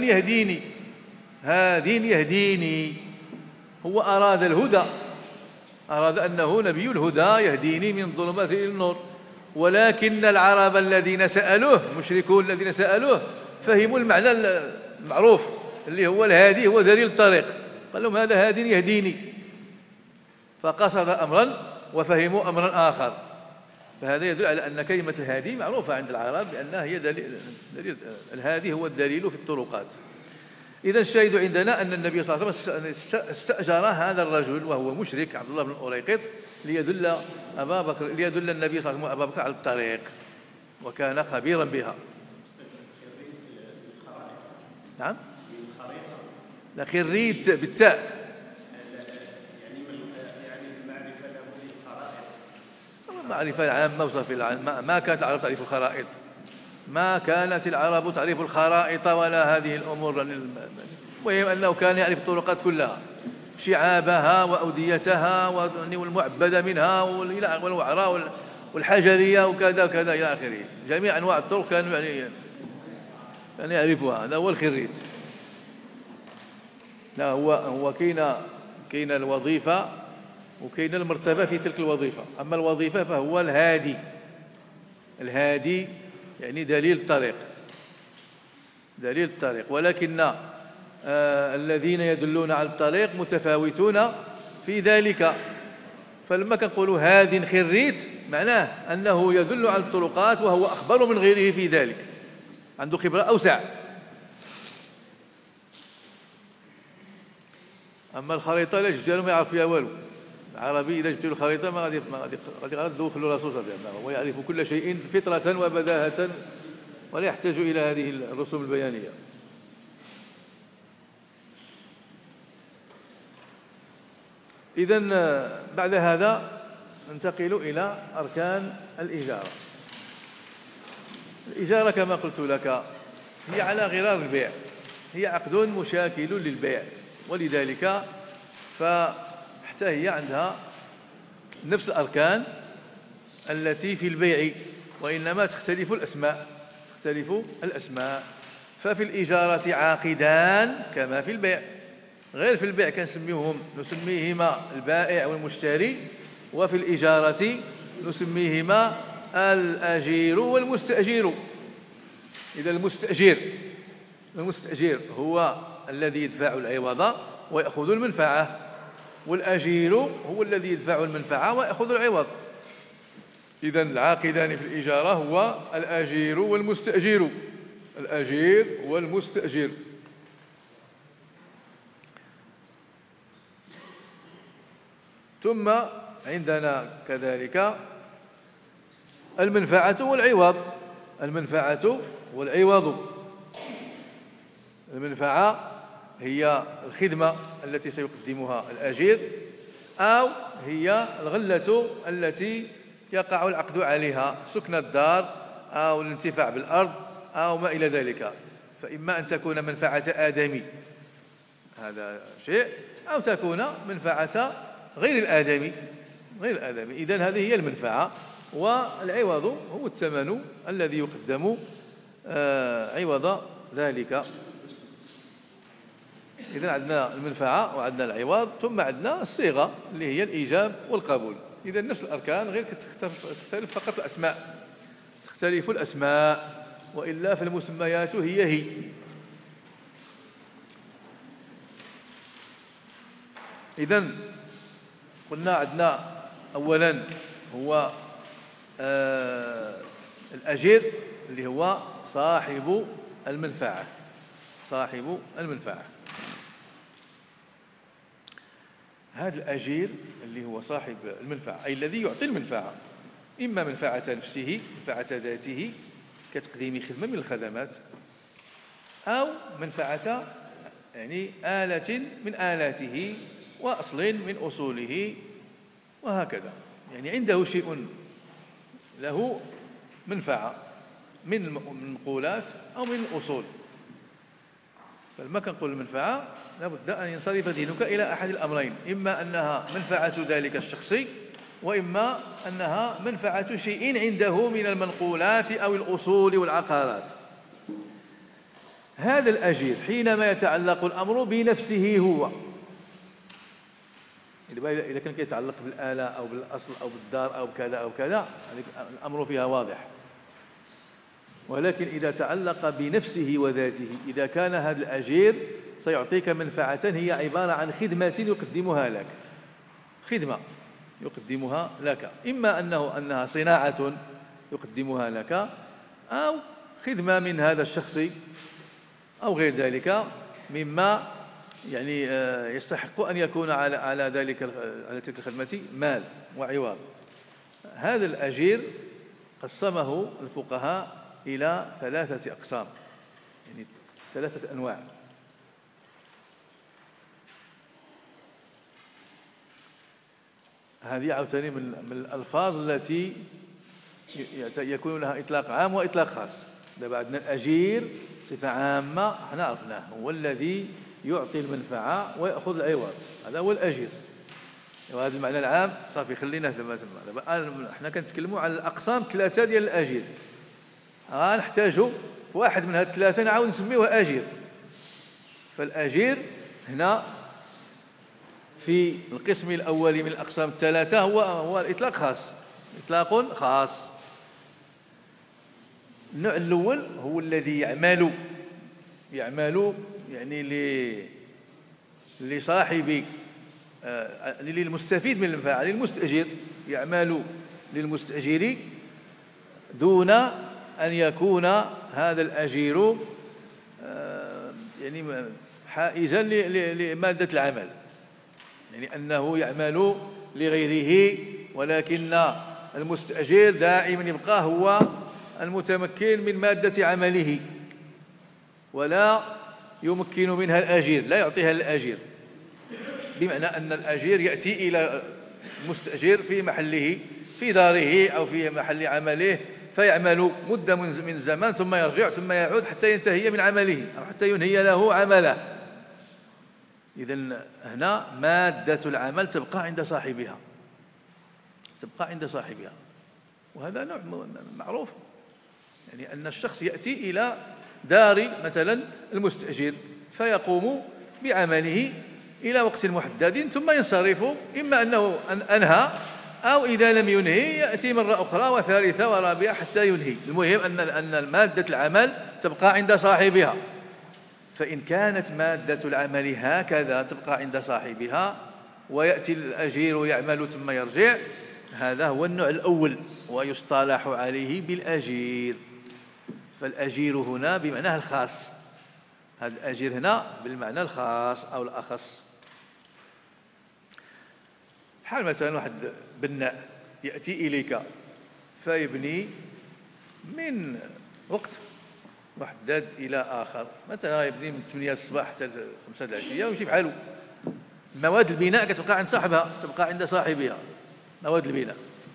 يهديني. هو أراد الهدى، أراد أنه نبي الهدى يهديني من الظلمات إلى النور. ولكن العرب الذين سألوه، المشركون الذين سألوه، فهموا المعنى المعروف اللي هو الهادي هو دليل الطريق، قال لهم: هذا هاد يهديني. فقصد أمرا وفهموا أمرا آخر. فهذا يدل على أن كلمة الهادي معروفة عند العرب بأنها هي دليل الهادي هو الدليل في الطرقات. إذا الشاهد عندنا أن النبي صلى الله عليه وسلم استأجر هذا الرجل وهو مشرك عبد الله بن الأريقط ليدل النبي صلى الله عليه وسلم أبا بكر على الطريق، وكان خبيرا بها. نعم، لا، خريت بالتاء، معرفة عامة وصافية. ما كانت العرب تعرف الخرائط، ما كانت العرب تعرف الخرائط ولا هذه الأمور. المهم أنه كان يعرف الطرقات كلها، شعابها وأوديتها والمعبدة منها والوعراء والحجرية وكذا وكذا إلى آخره. جميع أنواع الطرق كانوا كان يعرفها. هذا هو الخريت. لا، هو كاين الوظيفة وكاين المرتبة في تلك الوظيفة. أما الوظيفة فهو الهادي يعني دليل الطريق. ولكن الذين يدلون على الطريق متفاوتون في ذلك. فلما كنقولوا هاد خريت معناه أنه يدل على الطرقات وهو أخبر من غيره في ذلك، عنده خبرة أوسع. أما الخريطة لا جبت له ما يعرف فيها والو. العربي إذا جبت له الخريطة ما غادي تدوخ له راسو صافي. هو يعرف كل شيء فطرة وبداهة ولا يحتاج إلى هذه الرسوم البيانية. إذن بعد هذا ننتقل إلى أركان الإجارة. الإجارة كما قلت لك هي على غرار البيع، هي عقد مشاكل للبيع، ولذلك فحتى هي عندها نفس الأركان التي في البيع، وإنما تختلف الأسماء. ففي الإجارة عاقدان كما في البيع، غير في البيع نسميهما البائع والمشتري، وفي الإجارة نسميهما الأجير والمستأجر. إذا المستأجر هو الذي يدفع العوض ويأخذ المنفعة، والأجير هو الذي يدفع المنفعة ويأخذ العوض. إذا العاقدان في الإجارة هو الأجير والمستأجر. ثم عندنا كذلك المنفعة والعوض. المنفعة هي الخدمة التي سيقدمها الأجير، أو هي الغلة التي يقع العقد عليها، سكن الدار أو الانتفاع بالأرض أو ما إلى ذلك. فإما أن تكون منفعة آدمي، هذا شيء، أو تكون منفعة غير الآدمي. إذن هذه هي المنفعة. والعوض هو الثمن الذي يقدم عوض ذلك. إذن عندنا المنفعة وعندنا العوض، ثم عندنا الصيغة اللي هي الإيجاب والقبول. إذن نفس الأركان، غير تختلف فقط الأسماء، تختلف الأسماء، وإلا فالمسميات هي. إذن قلنا عندنا أولا هو الأجير اللي هو صاحب المنفعة. هذا الأجير اللي هو صاحب المنفعة، أي الذي يعطي المنفعة، إما منفعة نفسه، منفعة ذاته كتقديم خدمة من الخدمات، أو منفعة يعني آلة من آلاته وأصل من أصوله، وهكذا. يعني عنده شيء له منفعة من المنقولات أو من الأصول. فلما كنقول المنفعة لابد أن ينصرف ذهنك إلى أحد الأمرين: إما أنها منفعة ذلك الشخصي، وإما أنها منفعة شيء عنده من المنقولات أو الأصول والعقارات. هذا الأجير حينما يتعلق الأمر بنفسه هو، إذا كان يتعلق بالآلة أو بالأصل أو بالدار أو كذا أو كذا، الأمر فيها واضح. ولكن إذا تعلق بنفسه وذاته، إذا كان هذا الأجير سيعطيك منفعة هي عبارة عن خدمة يقدمها لك، إما أنها صناعة يقدمها لك، أو خدمة من هذا الشخص، أو غير ذلك مما يعني يستحق أن يكون على تلك الخدمة مال وعوض. هذا الأجير قسمه الفقهاء إلى 3 أقسام، يعني 3 أنواع. هذه عاوتاني من الألفاظ التي يكون لها إطلاق عام وإطلاق خاص. دابا عندنا الأجير صفة عامة حنا عرفناه، هو الذي يعطي المنفعة ويأخذ العوض، هذا هو الأجير. وهذا المعنى العام صافي خليناه دابا حنا كنتكلموا على الأقسام 3 ديال الأجير، غنحتاجوا واحد من هاد الثلاثة نعاود نسميوه أجير. فالأجير هنا في القسم الأول من الأقسام 3 هو الإطلاق خاص، إطلاق خاص. النوع الأول هو الذي يعمل يعني لصاحب للمستفيد من المنفعة، للمستأجر، يعمل للمستأجر دون أن يكون هذا الأجير يعني حائزا لمادة العمل، يعني أنه يعمل لغيره، ولكن المستأجر دائما يبقى هو المتمكن من مادة عمله ولا يمكن منها الأجير، لا يعطيها الأجير. بمعنى أن الأجير يأتي إلى المستأجر في محله في داره أو في محل عمله فيعمل مدة من زمان ثم يرجع ثم يعود حتى ينتهي من عمله أو حتى ينهي له عمله. إذن هنا مادة العمل تبقى عند صاحبها، وهذا نوع معروف، يعني أن الشخص يأتي إلى دار مثلا المستأجر فيقوم بعمله إلى وقت محدد ثم ينصرف، إما أنه أنهى أو إذا لم ينهي يأتي مرة أخرى وثالثة ورابعة حتى ينهي. المهم أن مادة العمل تبقى عند صاحبها. فإن كانت مادة العمل هكذا تبقى عند صاحبها ويأتي الأجير يعمل ثم يرجع، هذا هو النوع الأول ويصطلح عليه بالأجير. فالأجير هنا بمعناه الخاص، هذا الأجير هنا بالمعنى الخاص أو الأخص. بحال مثلا واحد بناء يأتي إليك فيبني من وقت محدد إلى آخر، مثلا يبني من 8 الصباح حتى 5 العشية ويمشي بحاله. مواد البناء كتبقى عند صاحبها، تبقى عند صاحبها مواد البناء،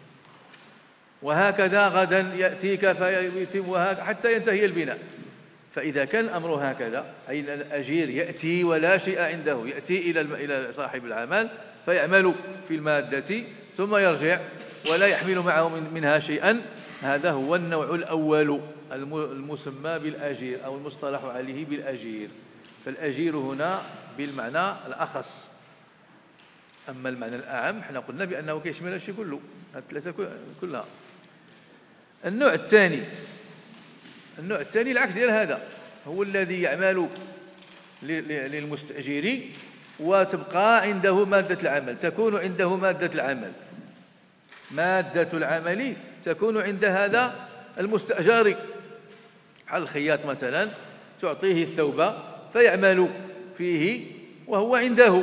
وهكذا غدا يأتيك فيتم حتى ينتهي البناء. فإذا كان الأمر هكذا، أي الأجير يأتي ولا شيء عنده، يأتي إلى صاحب العمل فيعمل في المادة ثم يرجع ولا يحمل معه منها شيئا، هذا هو النوع الأول المسمى بالأجير أو المصطلح عليه بالأجير. فالأجير هنا بالمعنى الأخص. أما المعنى الأعم احنا قلنا بأنه كيشمل الشيء كله، الثلاثة كلها. النوع الثاني العكس ديال هذا، هو الذي يعمل للمستأجر وتبقى عنده مادة العمل، تكون عنده مادة العمل، مادة العمل تكون عند هذا المستأجر. بحال الخياط مثلا تعطيه الثوب فيعمل فيه وهو عنده،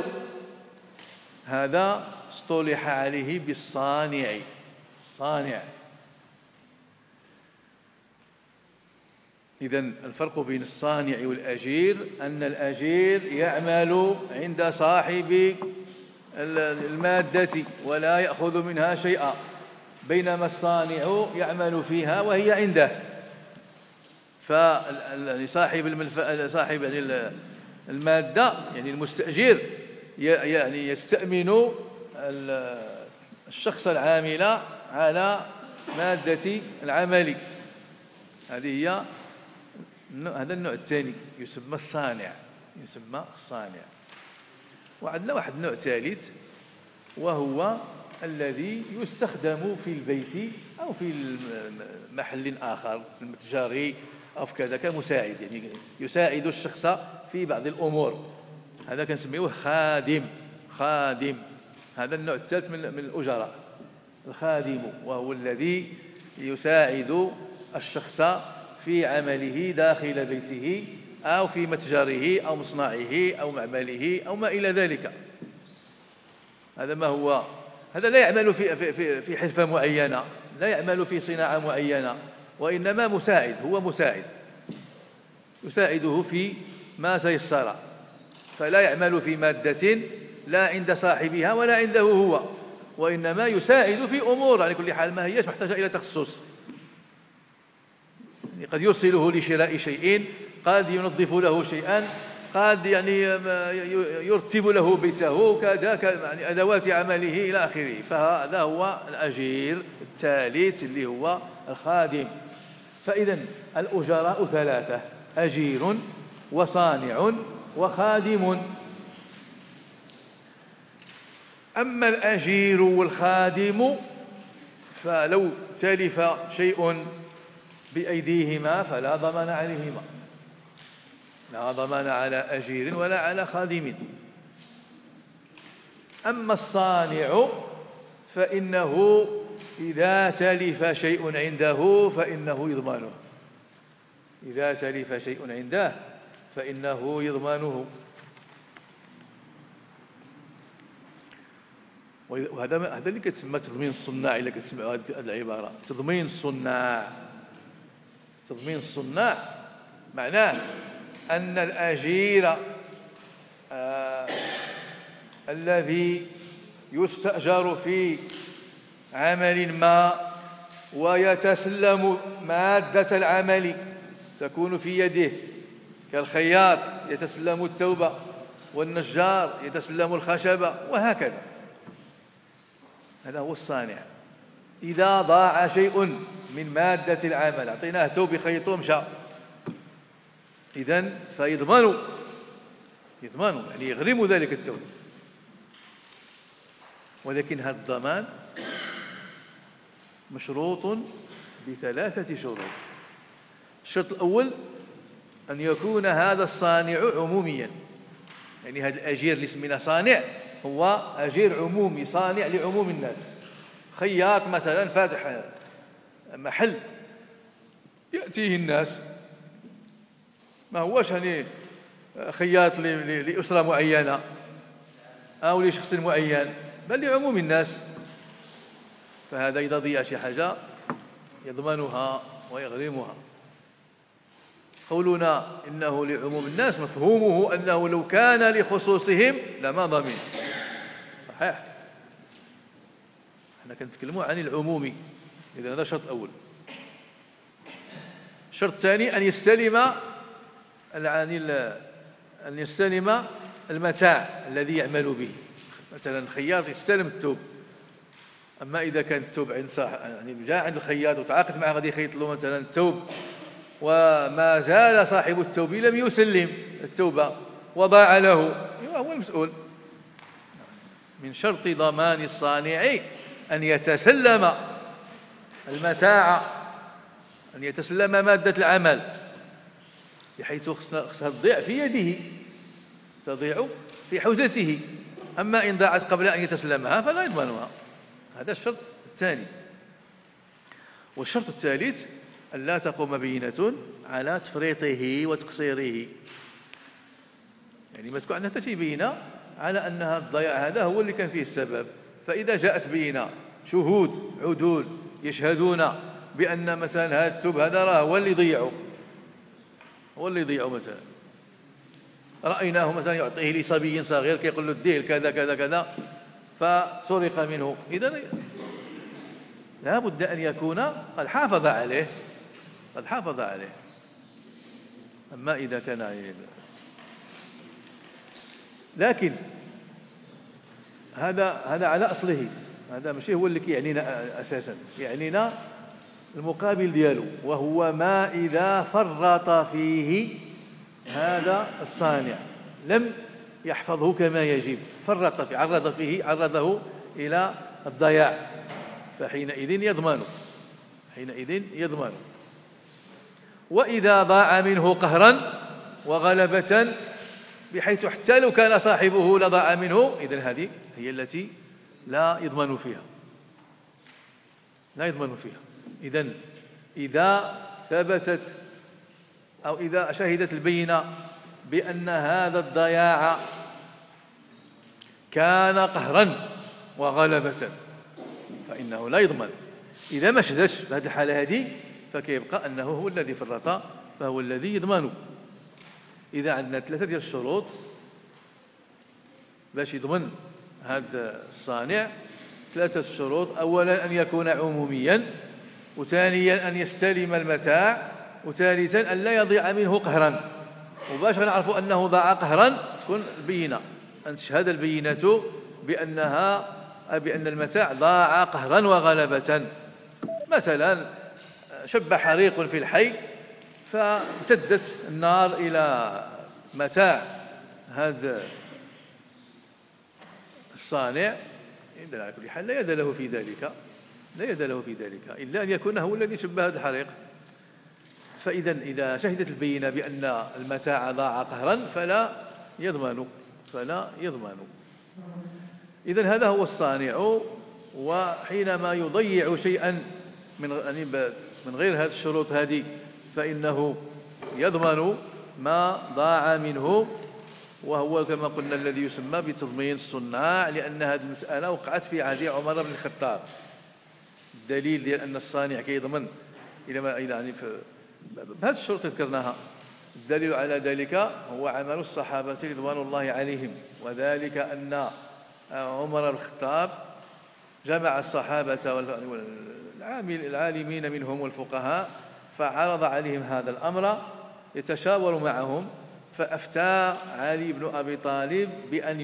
هذا اصطلح عليه بالصانع. إذن الفرق بين الصانع والأجير أن الأجير يعمل عند صاحب المادة ولا يأخذ منها شيئا، بينما الصانع يعمل فيها وهي عنده. فصاحب المادة يعني المستأجر يعني يستأمن الشخص العامل على مادة العمل. هذا النوع الثاني يسمى الصانع. وعندنا واحد نوع ثالث وهو الذي يستخدم في البيت أو في محل آخر، في المتجر أو في كذا، كمساعد، يعني يساعد الشخص في بعض الأمور، هذا كنسميه خادم. هذا النوع الثالث من الأجراء، الخادم، وهو الذي يساعد الشخص في عمله داخل بيته أو في متجره أو مصنعه أو معمله أو ما إلى ذلك. هذا لا يعمل في حرفة معينة، لا يعمل في صناعة معينة، وإنما مساعد، هو مساعد يساعده في ما تيسر، فلا يعمل في مادة لا عند صاحبها ولا عنده هو، وإنما يساعد في أمور على كل حال ما هيش محتاجة إلى تخصص. يعني قد يرسله لشراء شيء، قد ينظف له شيئا، قد يعني يرتب له بيته، كذا يعني أدوات عمله إلى آخره. فهذا هو الأجير الثالث اللي هو الخادم. فإذا الأجراء ثلاثة: أجير وصانع وخادم. أما الأجير والخادم فلو تلف شيء بأيديهما فلا ضمان عليهما، لا ضمان على أجير ولا على خادم. أما الصانع فإنه إذا تلف شيء عنده فإنه يضمنه، إذا تلف شيء عنده فإنه يضمنه. وهذا اللي كتسمى تضمين الصناع. إلا كتسمعوا هذه العبارة تضمين الصناع، تضمين الصناع معناه أن الأجير الذي يستأجر في عمل ما ويتسلم مادة العمل تكون في يده، كالخياط يتسلم الثوب والنجار يتسلم الخشبة وهكذا، هذا هو الصانع. إذا ضاع شيء من مادة العمل، أعطيناه ثوب يخيطه مشى، إذن فيضمن، يعني يغرم ذلك الثوب. ولكن هذا الضمان مشروط بثلاثة شروط. الشرط الأول أن يكون هذا الصانع عموميا، يعني هذا الأجير اللي سميناه صانع هو أجير عمومي، صانع لعموم الناس. خياط مثلا فاتح محل يأتيه الناس، ما هوش يعني خياط لأسرة معينة أو لشخص معين، بل لعموم الناس. فهذا إذا ضيع شي حاجة يضمنها ويغرمها. قولنا إنه لعموم الناس مفهومه أنه لو كان لخصوصهم لما ضمن، صحيح؟ احنا كنتكلموا عن العمومي، إذا هذا شرط أول. الشرط الثاني أن يستلم المتاع الذي يعمل به. مثلا الخياط يستلم الثوب، أما إذا كان الثوب عند صاحب، يعني جاء عند الخياط وتعاقد معه غادي يخيط له مثلا الثوب وما زال صاحب الثوب لم يسلم الثوب وضاع له، هو المسؤول. من شرط ضمان الصانع أن يتسلم المتاع، أن يتسلم مادة العمل، بحيث خصها تضيع في يده، تضيع في حوزته. أما إن ضاعت قبل أن يتسلمها فلا يضمنها. هذا الشرط الثاني. والشرط الثالث أن لا تقوم بينة على تفريطه وتقصيره، يعني ما تكون عندنا حتى شي بينة على أن هذا الضياع هذا هو اللي كان فيه السبب. فإذا جاءت بينة شهود عدول يشهدون بأن مثلا هذا الثوب هذا راه هو اللي يضيعه مثلا، رأيناه مثلا يعطيه لصبي صغير كيقول له ديه كذا كذا كذا فسرق منه، إذا لا بد أن يكون قد حافظ عليه، أما إذا كان لكن هذا على أصله، هذا ماشي هو اللي كيعنينا أساسا، يعنينا المقابل ديالو، وهو ما إذا فرط فيه هذا الصانع، لم يحفظه كما يجب، فرط فيه، عرضه إلى الضياع، فحينئذ يضمن. وإذا ضاع منه قهرا وغلبة بحيث حتى لو كان صاحبه لضاع منه، إذن هذه هي التي لا يضمن فيها. إذن إذا ثبتت أو إذا شهدت البينة بأن هذا الضياع كان قهرا وغلبة فإنه لا يضمن. إذا ما شهدتش في هذه الحالة هذه فكيبقى أنه هو الذي فرط، فهو الذي يضمن. إذا عندنا 3 ديال الشروط باش يضمن هذا الصانع، ثلاثة شروط: أولا أن يكون عموميا، وثانيا أن يستلم المتاع، وثالثا أن لا يضيع منه قهرا. وباش نعرف أنه ضاع قهرا تكون البينة، أن تشهد البينة بأن المتاع ضاع قهرا وغلبة. مثلا شب حريق في الحي فامتدت النار إلى متاع هذا الصانع، على كل حال لا يد له في ذلك، لا يد له في ذلك إلا أن يكون هو الذي شب هذا الحريق. إذا شهدت البينة بأن المتاع ضاع قهرا فلا يضمن. إذن هذا هو الصانع. وحينما يضيع شيئا من غير هذه الشروط هذه فإنه يضمن ما ضاع منه، وهو كما قلنا الذي يسمى بتضمين الصناع، لأن هذه المسألة وقعت في عهد عمر بن الخطاب. الدليل ديال أن الصانع كيضمن يعني بهذه الشروط ذكرناها. الدليل على ذلك هو عمل الصحابة رضوان الله عليهم، وذلك أن عمر بن الخطاب جمع الصحابة والعالمين منهم والفقهاء، فعرض عليهم هذا الأمر يتشاور معهم، فأفتى علي بن أبي طالب بأن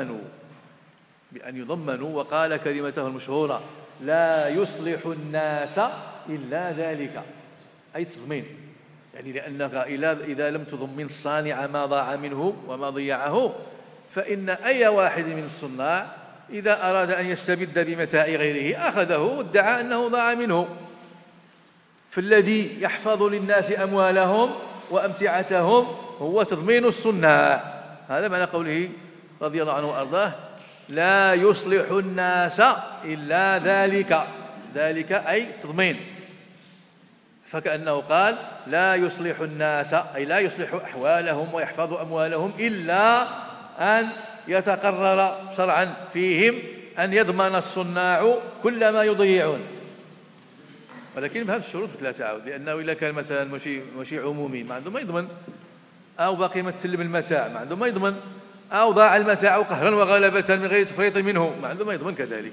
يضمنوا، وقال كلمته المشهورة: لا يصلح الناس إلا ذلك، أي تضمين. يعني لأنك إذا لم تضمن الصانع ما ضاع منه وما ضيعه، فإن أي واحد من الصناع إذا أراد أن يستبد بمتاع غيره أخذه وادعى أنه ضاع منه. فالذي يحفظ للناس أموالهم وأمتعتهم هو تضمين الصناع. هذا معنى قوله رضي الله عنه وأرضاه: لا يصلح الناس إلا ذلك أي تضمين. فكأنه قال: لا يصلح الناس، أي لا يصلح أحوالهم ويحفظ أموالهم إلا أن يتقرر شرعا فيهم أن يضمن الصناع كل ما يضيعون. ولكن بهذه الشروط لا تعود، لأنه إذا كان مثلا مشي عمومي ما عنده ما يضمن، أو باقي يمثل بالمتاع ما عنده ما يضمن، أو ضاع المتاع قهرا وغلبة من غير تفريط منه ما عنده ما يضمن كذلك.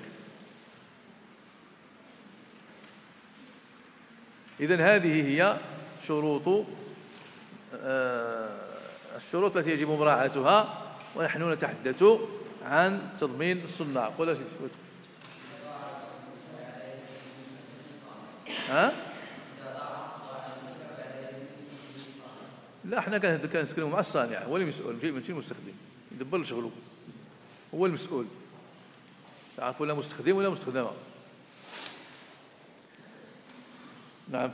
إذن هذه هي الشروط التي يجب مراعاتها، ونحن نتحدث عن تضمين الصناع. قل يا سيدي. لا، احنا كنتكلموا مع الصانع، هو اللي مسؤول، ماشي المستخدم. يدبر شغله، هو المسؤول، تعرف ولا مستخدم ولا مستخدمة. نعم.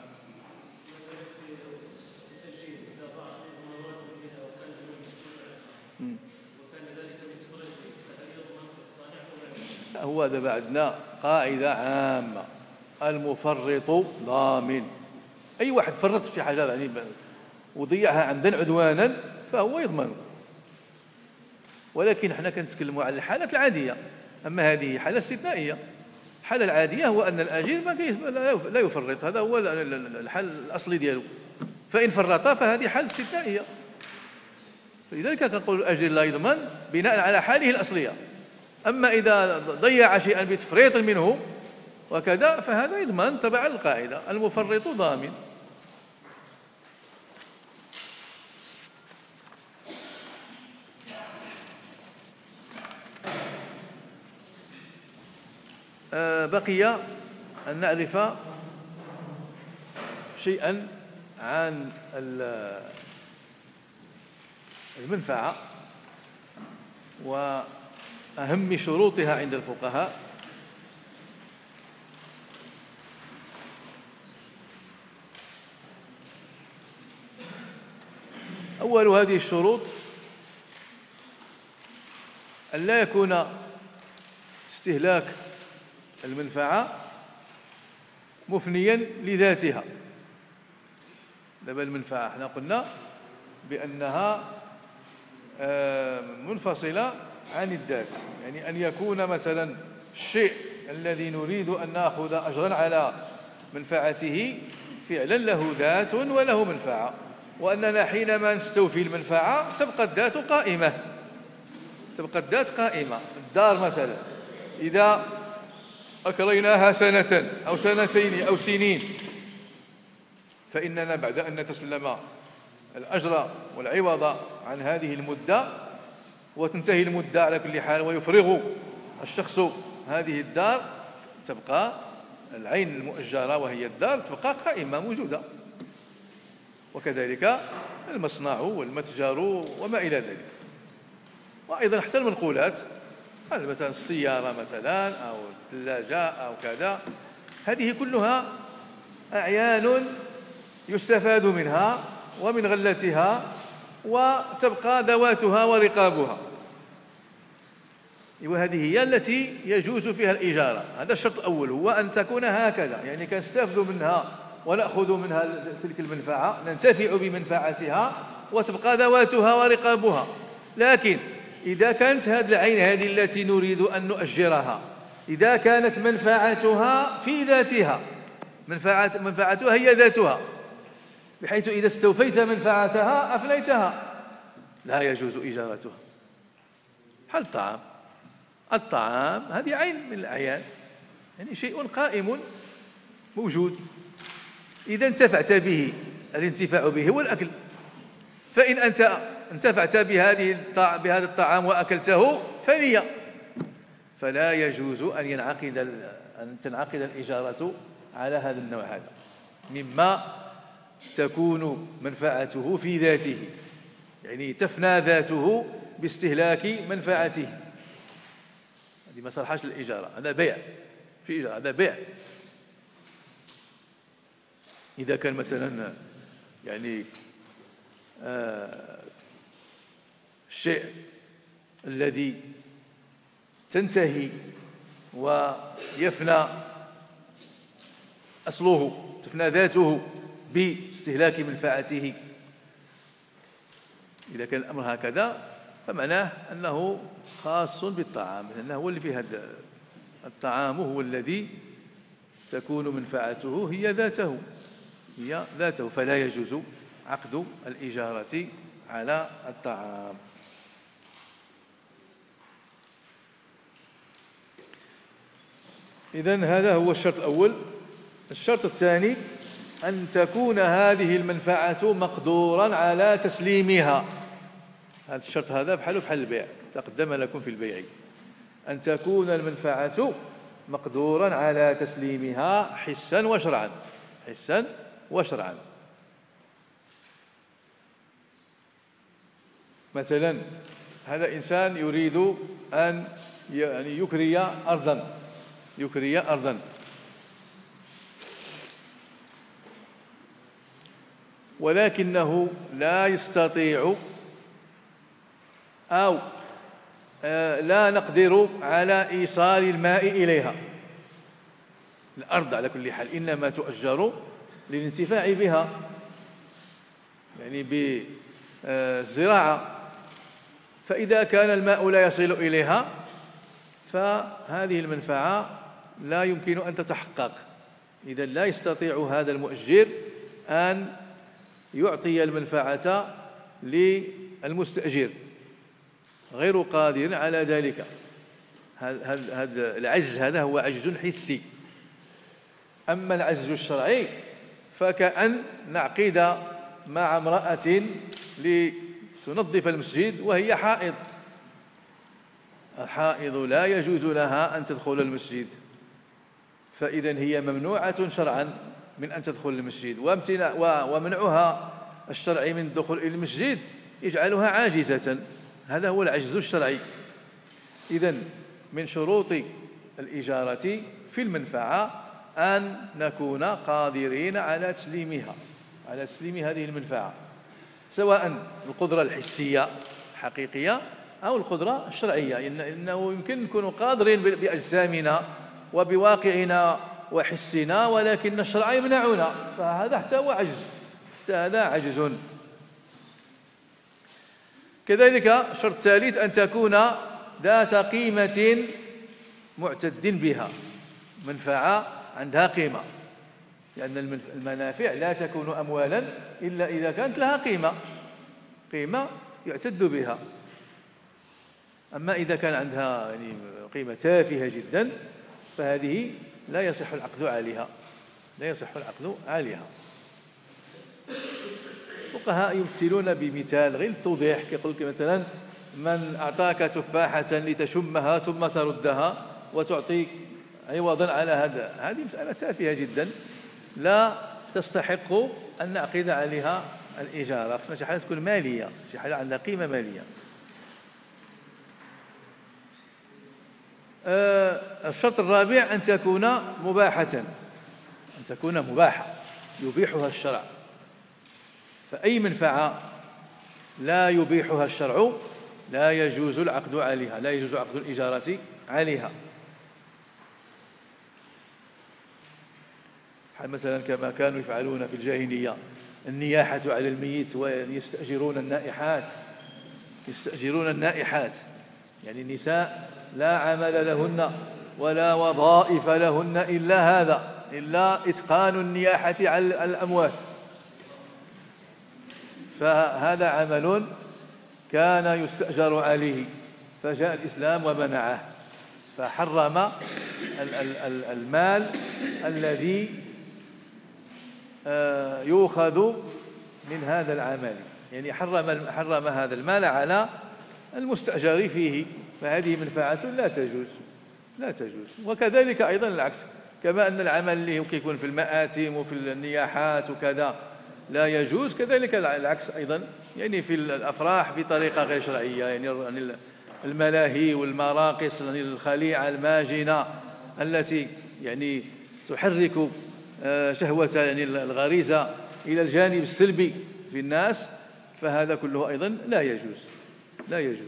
هو هذا عندنا قاعدة عامة: المفرط ضامن. أي واحد فرط في شي حاجة يعني وضيعها عمدا عدوانا فهو يضمن. ولكن احنا كنتكلموا على الحالات العادية، أما هذه حالة استثنائية. الحالة العادية هو أن الأجير لا يفرط، هذا هو الحال الأصلي دياله. فإن فرط فهذه حالة استثنائية، فلذلك كنقول الأجير لا يضمن بناء على حاله الأصلية. أما إذا ضيع شيئا بتفريط منه وكذا فهذا يضمن تبع القاعدة: المفرط ضامن. بقي أن نعرف شيئا عن المنفعة وأهم شروطها عند الفقهاء. أول هذه الشروط أن لا يكون استهلاك المنفعة مفنيا لذاتها. دابا المنفعة احنا قلنا بأنها منفصلة عن الذات، يعني أن يكون مثلا الشيء الذي نريد أن نأخذ أجرا على منفعته فعلا له ذات وله منفعة، وأننا حينما نستوفي المنفعة تبقى الذات قائمة. الدار مثلا إذا أكريناها سنة أو سنتين أو سنين، فإننا بعد أن نتسلم الأجر والعوض عن هذه المدة وتنتهي المدة على كل حال ويفرغ الشخص هذه الدار، تبقى العين المؤجرة وهي الدار تبقى قائمة موجودة، وكذلك المصنع والمتجر وما إلى ذلك. وأيضا حتى المنقولات، مثلا السيارة مثلا أو الثلاجة أو كذا، هذه كلها أعيان يستفاد منها ومن غلتها وتبقى ذواتها ورقابها، وهذه هي التي يجوز فيها الإجارة. هذا الشرط الأول، هو أن تكون هكذا، يعني كنستفد منها ونأخذ منها تلك المنفعة، ننتفع بمنفعتها وتبقى ذواتها ورقابها. لكن إذا كانت هذه العين هذه التي نريد أن نؤجرها، إذا كانت منفعتها في ذاتها، منفعتها هي ذاتها، بحيث إذا استوفيت منفعتها أفنيتها، لا يجوز إجارتها. بحال الطعام هذه عين من الأعيان، يعني شيء قائم موجود، إذا انتفعت به، الانتفاع به هو الأكل، فإن أنت انتفعت بهذا الطعام وأكلته فنية، فلا يجوز أن تنعقد الإجارة على هذا النوع هذا مما تكون منفعته في ذاته، يعني تفنى ذاته باستهلاك منفعته. هذه ما صلحش للإجارة، هذا بيع، في إجارة هذا بيع. إذا كان مثلا يعني الشيء الذي تنتهي ويفنى أصله، تفنى ذاته باستهلاك منفعته، إذا كان الأمر هكذا فمعناه أنه خاص بالطعام، لأنه هو اللي فيه الطعام هو الذي تكون منفعته هي ذاته، فلا يجوز عقد الإجارة على الطعام. إذن هذا هو الشرط الأول. الشرط الثاني أن تكون هذه المنفعة مقدورا على تسليمها. هذا الشرط هذا بحال البيع، تقدم لكم في البيع، أن تكون المنفعة مقدورا على تسليمها حسا وشرعا. مثلا هذا إنسان يريد أن يعني يكري أرضا، ولكنه لا يستطيع أو لا نقدر على إيصال الماء إليها. الأرض على كل حال إنما تؤجر للانتفاع بها، يعني بالزراعة، فإذا كان الماء لا يصل إليها فهذه المنفعة لا يمكن أن تتحقق. إذا لا يستطيع هذا المؤجر أن يعطي المنفعة للمستأجر، غير قادر على ذلك. هذا العجز هذا هو عجز حسي. أما العجز الشرعي فكأن نعقد مع امرأة لتنظف المسجد وهي حائض. الحائض لا يجوز لها أن تدخل المسجد، فإذا هي ممنوعة شرعا من أن تدخل المسجد، ومنعها الشرعي من الدخول إلى المسجد يجعلها عاجزة. هذا هو العجز الشرعي. إذن من شروط الإجارة في المنفعة أن نكون قادرين على تسليم هذه المنفعة، سواء القدرة الحسية حقيقية أو القدرة الشرعية، إنه يمكن نكون قادرين بأجسامنا وبواقعنا وحسنا، ولكن الشرع يمنعنا، فهذا حتى هو عجز، هذا عجز. كذلك الشرط الثالث أن تكون ذات قيمة معتد بها، منفعة عندها قيمة، لأن المنافع لا تكون أموالا إلا إذا كانت لها قيمة يعتد بها. أما إذا كان عندها يعني قيمة تافهة جدا فهذه لا يصح العقد عليها، لا يصح العقد عليها. الفقهاء يمثلون بمثال غير التوضيح، كيقول لك مثلا من أعطاك تفاحة لتشمها ثم تردها وتعطي عوضا على هذا، هذه مسألة تافهة جدا لا تستحق أن نعقد عليها الإجارة. خصنا شي حاجة تكون مالية، شي حاجة عندها قيمة مالية. الشرط الرابع أن تكون مباحة، أن تكون مباحة يبيحها الشرع. فأي منفعة لا يبيحها الشرع لا يجوز العقد عليها، لا يجوز عقد الإجارة عليها. مثلا كما كانوا يفعلون في الجاهلية النياحة على الميت ويستأجرون النائحات، يستأجرون النائحات، يعني النساء لا عمل لهن ولا وظائف لهن إلا هذا، إلا إتقان النياحة على الأموات. فهذا عمل كان يستأجر عليه، فجاء الإسلام ومنعه، فحرم المال الذي يؤخذ من هذا العمل، يعني حرم هذا المال على المستأجر فيه، فهذه منفعة لا تجوز، لا تجوز. وكذلك أيضا العكس، كما أن العمل اللي يكون في المآتم وفي النياحات وكذا لا يجوز، كذلك العكس أيضا، يعني في الأفراح بطريقة غير شرعية، يعني الملاهي والمراقص، يعني الخليعة الماجنة التي يعني تحرك شهوة يعني الغريزة إلى الجانب السلبي في الناس، فهذا كله أيضا لا يجوز، لا يجوز.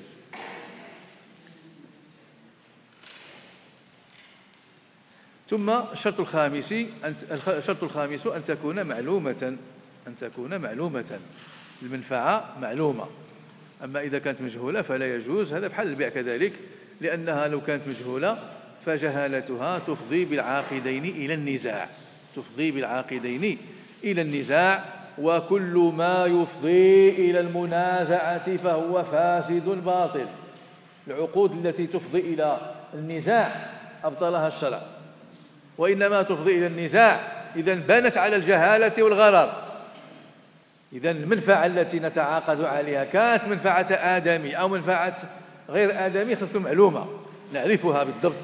ثم الشرط الخامس أن تكون معلومة، أن تكون معلومة، المنفعة معلومة. أما إذا كانت مجهولة فلا يجوز. هذا بحال البيع كذلك، لأنها لو كانت مجهولة فجهالتها تفضي بالعاقدين إلى النزاع، تفضي بالعاقدين إلى النزاع، وكل ما يفضي إلى المنازعة فهو فاسد باطل. العقود التي تفضي إلى النزاع أبطلها الشرع، وإنما تفضي إلى النزاع إذا بنت على الجهالة والغرر. إذا المنفعة التي نتعاقد عليها كانت منفعة آدمي أو منفعة غير آدمي خصها تكون معلومة نعرفها بالضبط.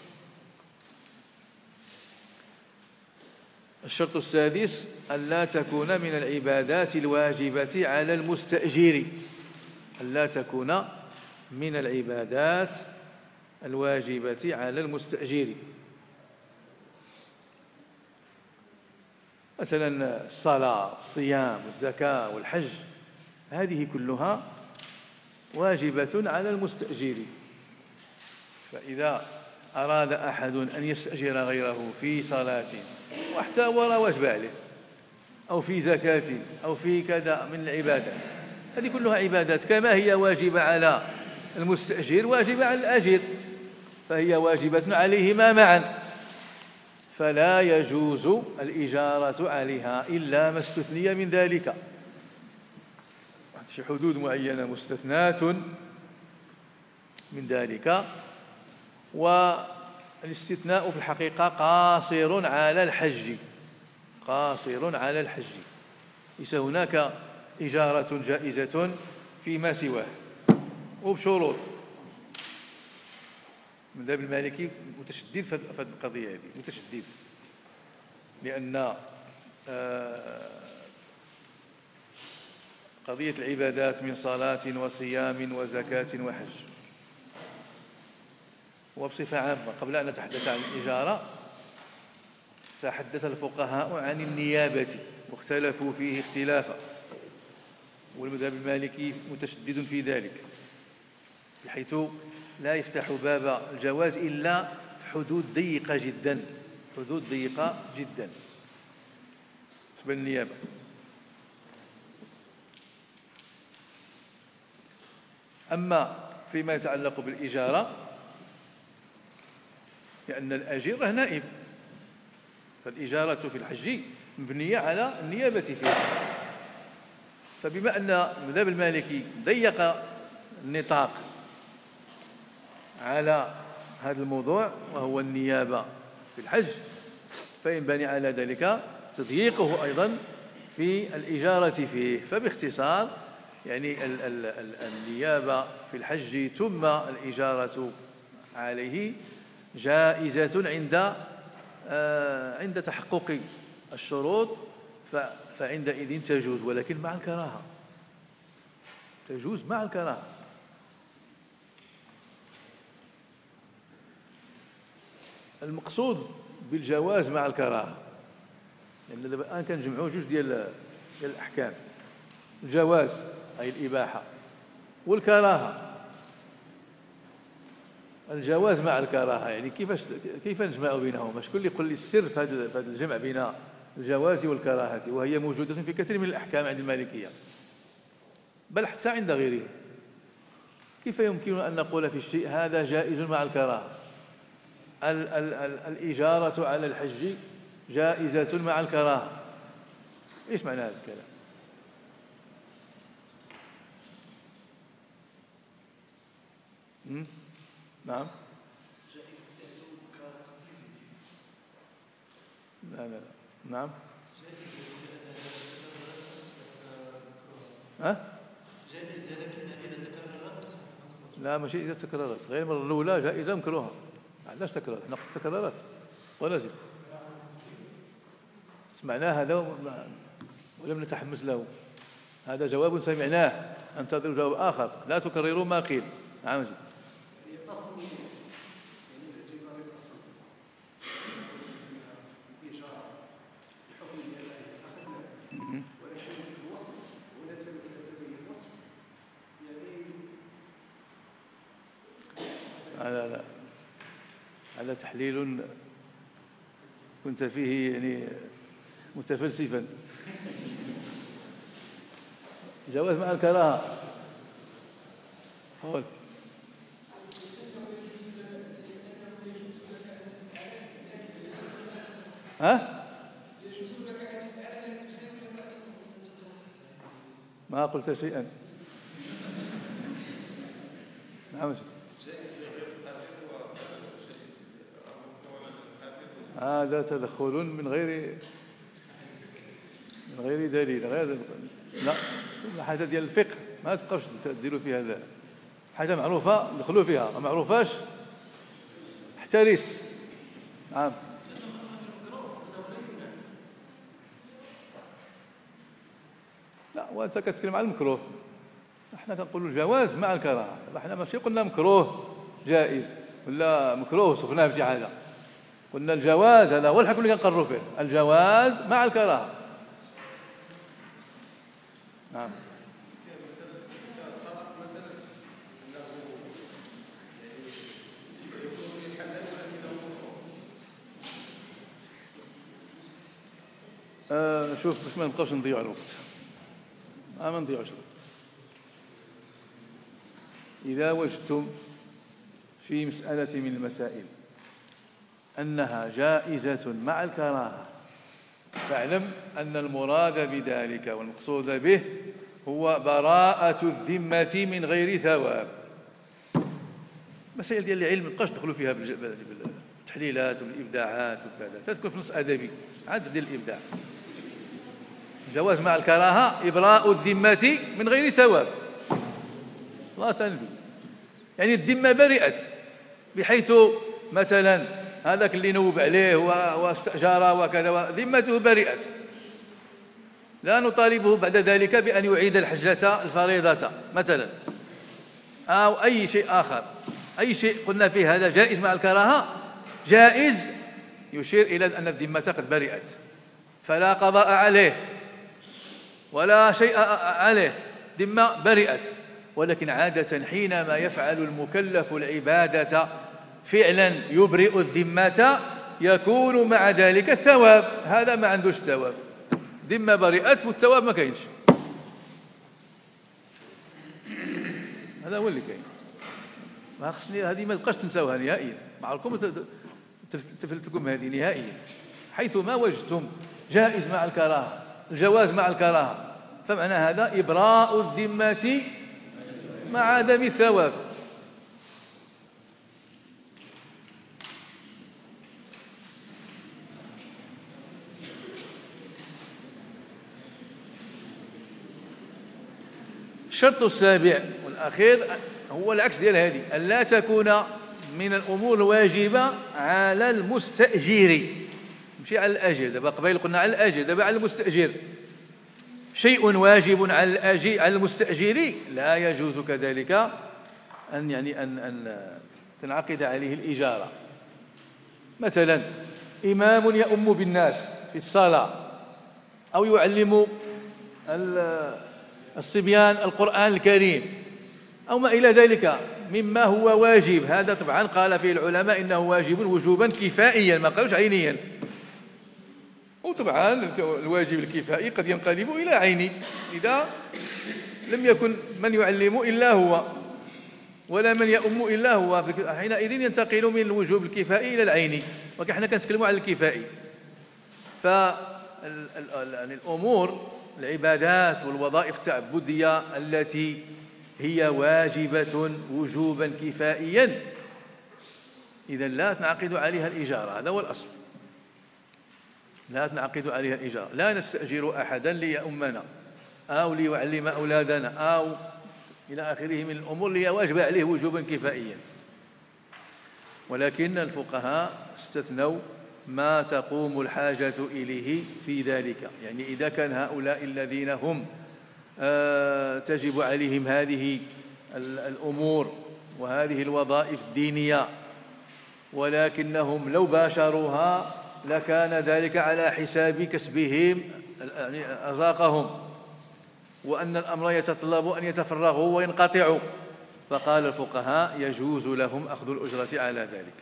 الشرط السادس ألا تكون من العبادات الواجبة على المستأجر، ألا تكون من العبادات الواجبة على المستأجر. مثلا الصلاة والصيام والزكاة والحج، هذه كلها واجبة على المستأجر. فإذا أراد أحد أن يستأجر غيره في صلاة وحتى ولا واجب عليه، أو في زكاة، أو في كذا من العبادات، هذه كلها عبادات كما هي واجبة على المستأجر واجبة على الأجير، فهي واجبة عليهما معا، فلا يجوز الإجارة عليها إلا ما استثني من ذلك. في حدود معينة مستثنات من ذلك، والاستثناء في الحقيقة قاصر على الحج، قاصر على الحج، ليس هناك إجارة جائزة فيما سواه وبشروط. المذهب المالكي متشدد في هذه القضية، هذه متشدد، لأن قضية العبادات من صلاة وصيام وزكاة وحج، وبصفة عامة قبل أن نتحدث عن الإجارة تحدث الفقهاء عن النيابة واختلفوا فيه اختلافا، والمذهب المالكي متشدد في ذلك، بحيث لا يفتح باب الجواز إلا في حدود ضيقة جدا، حدود ضيقة جدا بالنسبة للنيابة. أما فيما يتعلق بالإجارة لأن الأجير نائب، فالإجارة في الحج مبنية على النيابة فيها، فبما أن المذهب المالكي ضيق النطاق على هذا الموضوع وهو النيابة في الحج، فينبني على ذلك تضييقه أيضا في الإجارة فيه. فباختصار يعني النيابة في الحج ثم الإجارة عليه جائزة عند تحقق الشروط، فعندئذ تجوز، ولكن مع الكراهة، تجوز مع الكراهة. المقصود بالجواز مع الكراهة، لأن دابا الآن كنجمعوا جوج ديال الأحكام: الجواز أي الإباحة، والكراهة. الجواز مع الكراهة يعني كيف نجمع بينهما؟ شكون اللي يقول لي السر في هذا الجمع بين الجواز والكراهة، وهي موجودة في كثير من الأحكام عند المالكية بل حتى عند غيرهم؟ كيف يمكن أن نقول في الشيء هذا جائز مع الكراهة؟ الإجارة على الحج جائزة مع الكراهة، إيش معنى هذا الكلام؟ نعم. لا لا لا. نعم. جائزة لكن إذا تكررت. لا ماشي إذا تكررت، غير المرة الأولى جائزة مكروهة، ما عندناش تكرار، نقص تكررت ولازم. سمعناه هذا ولم نتحمس له، هذا جواب سمعناه، انتظروا جواب آخر، لا تكرروا ما قيل. نعم. لا هذا تحليل كنت فيه يعني متفلسفا. جواز مع الكراهة. قول. ما قلت شيئا. نعم. هذا تدخل من غير دليل، لا حاجة ديال الفقه ما تبقاوش تديروا فيها، حاجة معروفة دخلوا فيها، ما معروفاش احترس. نعم. لا وانت كتكلم على المكروه، احنا كنقولوا الجواز مع الكراهه، احنا ماشي قلنا مكروه جائز ولا مكروه وصفناه بشي، قلنا الجواز، هذا هو الحكم اللي كنقرروا فيه، الجواز مع الكراهه. نعم. شوف باش ما نبقاوش نضيعوا الوقت، ما نضيعوش الوقت. إذا وجدتم في مسألة من المسائل أنها جائزة مع الكراهة فاعلم أن المراد بذلك والمقصود به هو براءة الذمة من غير ثواب. مسائل ديال العلم ما تبقاوش تدخلوا فيها بالتحليلات والإبداعات وكذا، تكون في نص أدبي عاد ديال الإبداع. جواز مع الكراهة إبراء الذمة من غير ثواب، لا تنفي، يعني الذمة برئت، بحيث مثلا هذاك اللي نوب عليه واستأجر وكذا ذمته برئت، لا نطالبه بعد ذلك بأن يعيد الحجة الفريضة مثلا، أو أي شيء آخر. أي شيء قلنا فيه هذا جائز مع الكراهة، جائز يشير إلى أن الذمة قد برئت، فلا قضاء عليه ولا شيء عليه، ذمة برئت. ولكن عادة حينما يفعل المكلف العبادة فعلا يبرئ الذمة يكون مع ذلك الثواب، هذا ما عندوش ثواب، ذمة برئت والثواب ما كاينش، هذا هو اللي كاين. ما خصني هذه ما تبقاش تنساوها نهائيا، معكم تفلت لكم هذه نهائيا. حيث ما وجدتم جائز مع الكراهة، الجواز مع الكراهة، فمعنى هذا إبراء الذمة مع عدم الثواب. الشرط السابع والأخير هو العكس ديال هذه، أن لا تكون من الأمور الواجبة على المستأجر، ماشي على الأجير. دابا قبيل قلنا على الأجير، دابا على المستأجر. شيء واجب على المستأجر لا يجوز كذلك أن تنعقد عليه الإجارة. مثلا إمام يؤم بالناس في الصلاة أو يعلم الصبيان القرآن الكريم أو ما إلى ذلك مما هو واجب، هذا طبعا قال فيه العلماء إنه واجب وجوبا كفائيا، ما قالوش عينيا. وطبعا الواجب الكفائي قد ينقلب إلى عيني إذا لم يكن من يعلم إلا هو ولا من يؤم إلا هو، حينئذ ينتقل من الوجوب الكفائي إلى العيني، وكحنا كنتكلموا على الكفائي. فالأمور العبادات والوظائف التعبدية التي هي واجبة وجوبا كفائيا إذا لا تنعقد عليها الإجارة، هذا هو الأصل. لا تنعقد عليها الإجارة، لا نستأجر أحدا ليؤمنا أو ليعلم أولادنا أو إلى آخره من الأمور اللي واجبة عليه وجوبا كفائيا. ولكن الفقهاء استثنوا ما تقوم الحاجة إليه في ذلك، يعني إذا كان هؤلاء الذين هم تجب عليهم هذه الأمور وهذه الوظائف الدينية ولكنهم لو باشروها لكان ذلك على حساب كسبهم يعني أرزاقهم، وأن الأمر يتطلب أن يتفرغوا وينقطعوا، فقال الفقهاء يجوز لهم أخذ الأجرة على ذلك.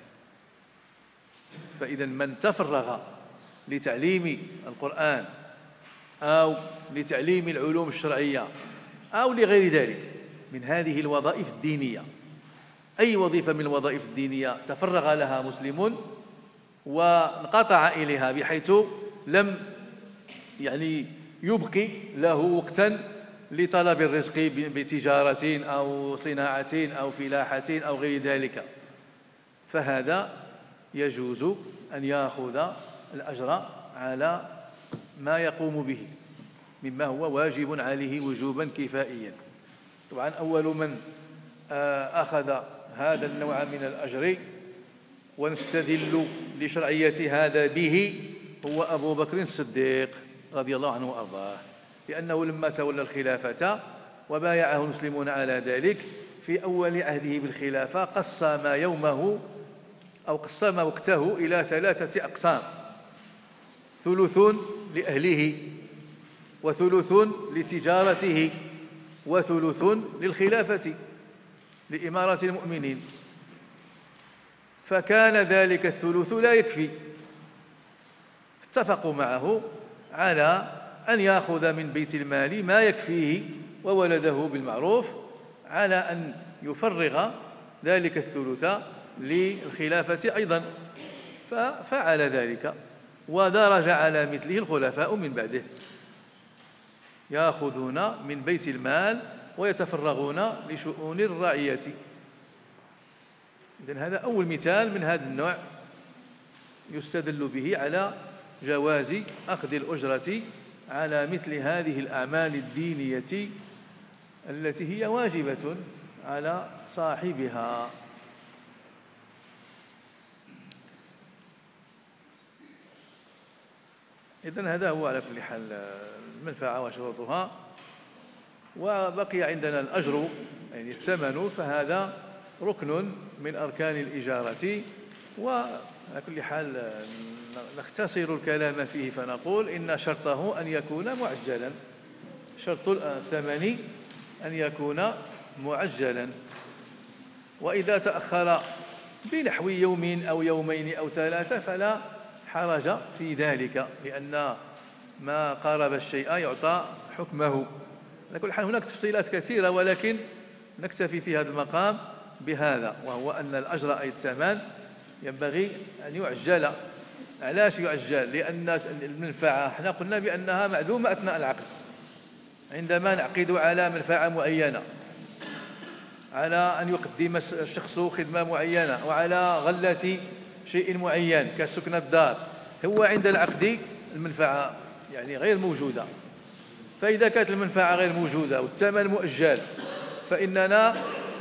فإذا من تفرغ لتعليم القرآن أو لتعليم العلوم الشرعية أو لغير ذلك من هذه الوظائف الدينية، أي وظيفة من الوظائف الدينية تفرغ لها مسلم وانقطع إليها بحيث لم يعني يبقي له وقتا لطلب الرزق بتجارة أو صناعة أو فلاحة أو غير ذلك، فهذا يجوز أن يأخذ الأجر على ما يقوم به مما هو واجب عليه وجوبا كفائيا. طبعا أول من أخذ هذا النوع من الأجر ونستدل لشرعية هذا به هو أبو بكر الصديق رضي الله عنه وأرضاه، لأنه لما تولى الخلافة وبايعه المسلمون على ذلك في أول عهده بالخلافة قسم يومه أو قسم وقته إلى 3 أقسام: ثلث لأهله وثلث لتجارته وثلث للخلافة لإمارة المؤمنين. فكان ذلك الثلث لا يكفي، اتفقوا معه على أن يأخذ من بيت المال ما يكفيه وولده بالمعروف على أن يفرغ ذلك الثلث للخلافة أيضا، ففعل ذلك ودرج على مثله الخلفاء من بعده، يأخذون من بيت المال ويتفرغون لشؤون الرعية. إذن هذا أول مثال من هذا النوع يستدل به على جواز أخذ الأجرة على مثل هذه الأعمال الدينية التي هي واجبة على صاحبها. إذن هذا هو على كل حال المنفعة وشروطها. وبقي عندنا الأجر يعني الثمن، فهذا ركن من أركان الإجارة. وعلى كل حال نختصر الكلام فيه فنقول إن شرطه أن يكون معجلا، شرط الثمن أن يكون معجلا، وإذا تأخر بنحو يوم أو يومين أو 3 فلا حرج في ذلك، لأن ما قارب الشيء يعطى حكمه. على كل حال هناك تفصيلات كثيرة، ولكن نكتفي في هذا المقام بهذا، وهو أن الأجر أي الثمن ينبغي أن يعجل. علاش يعجل؟ لأن المنفعة احنا قلنا بأنها معدومة أثناء العقد، عندما نعقد على منفعة معينة، على أن يقدم الشخص خدمة معينة وعلى غلة شيء معين كسكن الدار، هو عند العقد المنفعة يعني غير موجودة، فإذا كانت المنفعة غير موجودة والثمن مؤجل فإننا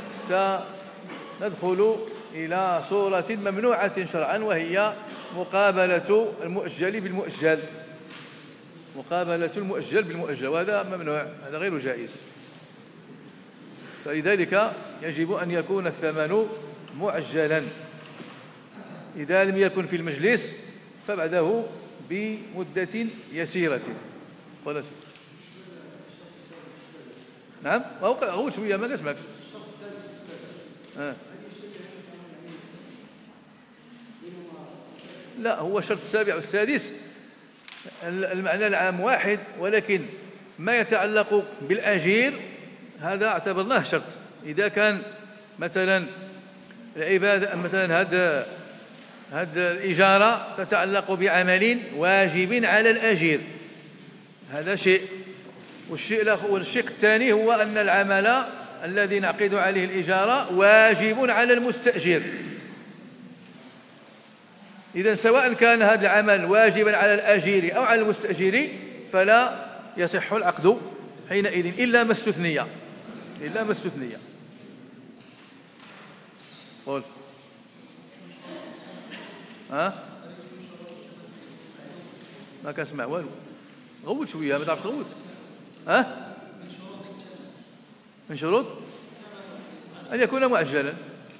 سندخل إلى صورة ممنوعة شرعا، وهي مقابلة المؤجل بالمؤجل، مقابلة المؤجل بالمؤجل، وهذا ممنوع، هذا غير جائز. فلذلك يجب أن يكون الثمن معجلا، إذا لم يكن في المجلس فبعده بمدة يسيرة. ولا شيء. نعم، غول شوية ما نسمعكش. لا، هو الشرط السابع والسادس المعنى العام واحد، ولكن ما يتعلق بالأجير هذا اعتبرناه شرط. إذا كان مثلا العبادة مثلا هذه الإجارة تتعلق بعمل واجب على الأجير، هذا شيء. والشق الثاني هو أن العمل الذي نعقد عليه الإجارة واجب على المستأجر. إذن سواء كان هذا العمل واجبا على الأجير أو على المستأجر فلا يصح العقد حينئذ إلا ما استثني، إلا ما استثني. قول. ما كنسمع والو. غوت شويه، ما تعرفش تغوت. من شروط أن يكون مؤجلا.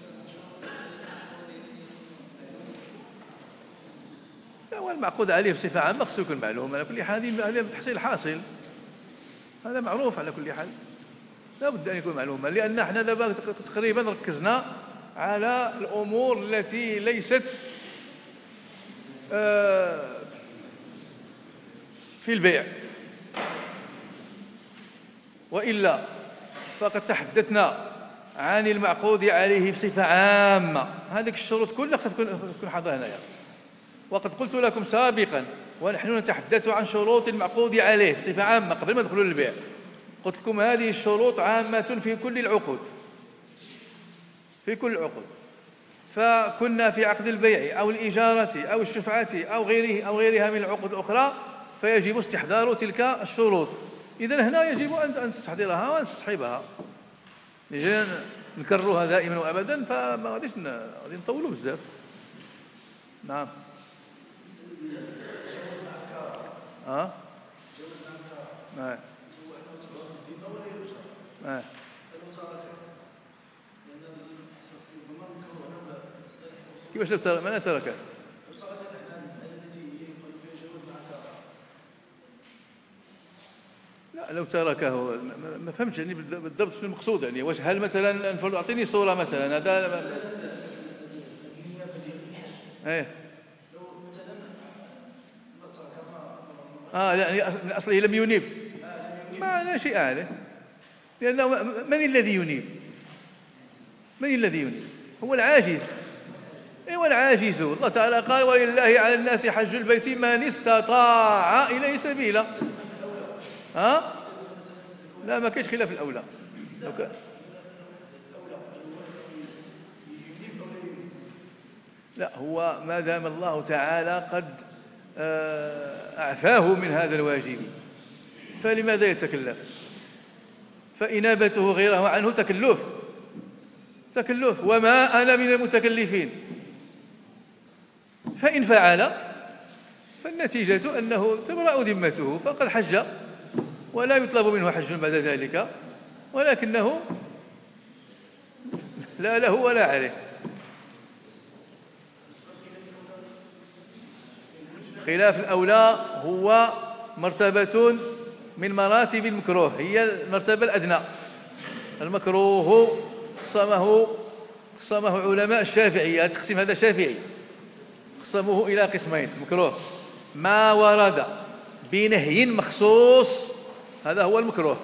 لا، والمعقود عليه بصفة عامة خصو يكون معلوم على كل حال، هذا تحصيل حاصل، هذا معروف على كل حال، لا بد أن يكون معلوما، لأن احنا دابا تقريبا ركزنا على الأمور التي ليست في البيع، وإلا فقد تحدثنا عن المعقود عليه بصفة عامة. هذه الشروط كلها تكون حاضرة هنايا. وقد قلت لكم سابقا ونحن نتحدث عن شروط المعقود عليه بصفة عامة قبل ما ندخلوا للبيع، قلت لكم هذه الشروط عامة في كل العقود، في كل العقود. فكنا في عقد البيع أو الإجارة أو الشفعة أو غيرها من العقود الأخرى فيجب استحضار تلك الشروط. إذن هنا يجب أن تستحضرها وأن تستصحبها. نجي نكررها دائما وأبدا فما غاديش نطولوا بزاف. نعم. كيفاش ما تركه؟ لا، لو تركه ما فهمتش يعني بالضبط شنو المقصود. يعني واش هل مثلا اعطيني صورة مثلا هذا يعني من أصله لم ينيب، ما لا شيء عليه، لأنه من الذي ينيب؟ من الذي ينيب؟ هو العاجز. والعاجز الله تعالى قال ولله على الناس حج البيت من استطاع إليه سبيلا. لا، ما كاينش خلاف الأولى. لا، هو ما دام الله تعالى قد أعفاه من هذا الواجب فلماذا يتكلف؟ فإنابته غيره عنه تكلف، وما أنا من المتكلفين. فإن فعل فالنتيجة أنه تبرأ ذمته فقد حج ولا يطلب منه حج بعد ذلك، ولكنه لا له ولا عليه. خلاف الأولى هو مرتبة من مراتب المكروه، هي المرتبة الأدنى. المكروه قسمه علماء الشافعية، التقسيم هذا شافعي، قسموه إلى قسمين. مكروه ما ورد بنهي مخصوص، هذا هو المكروه.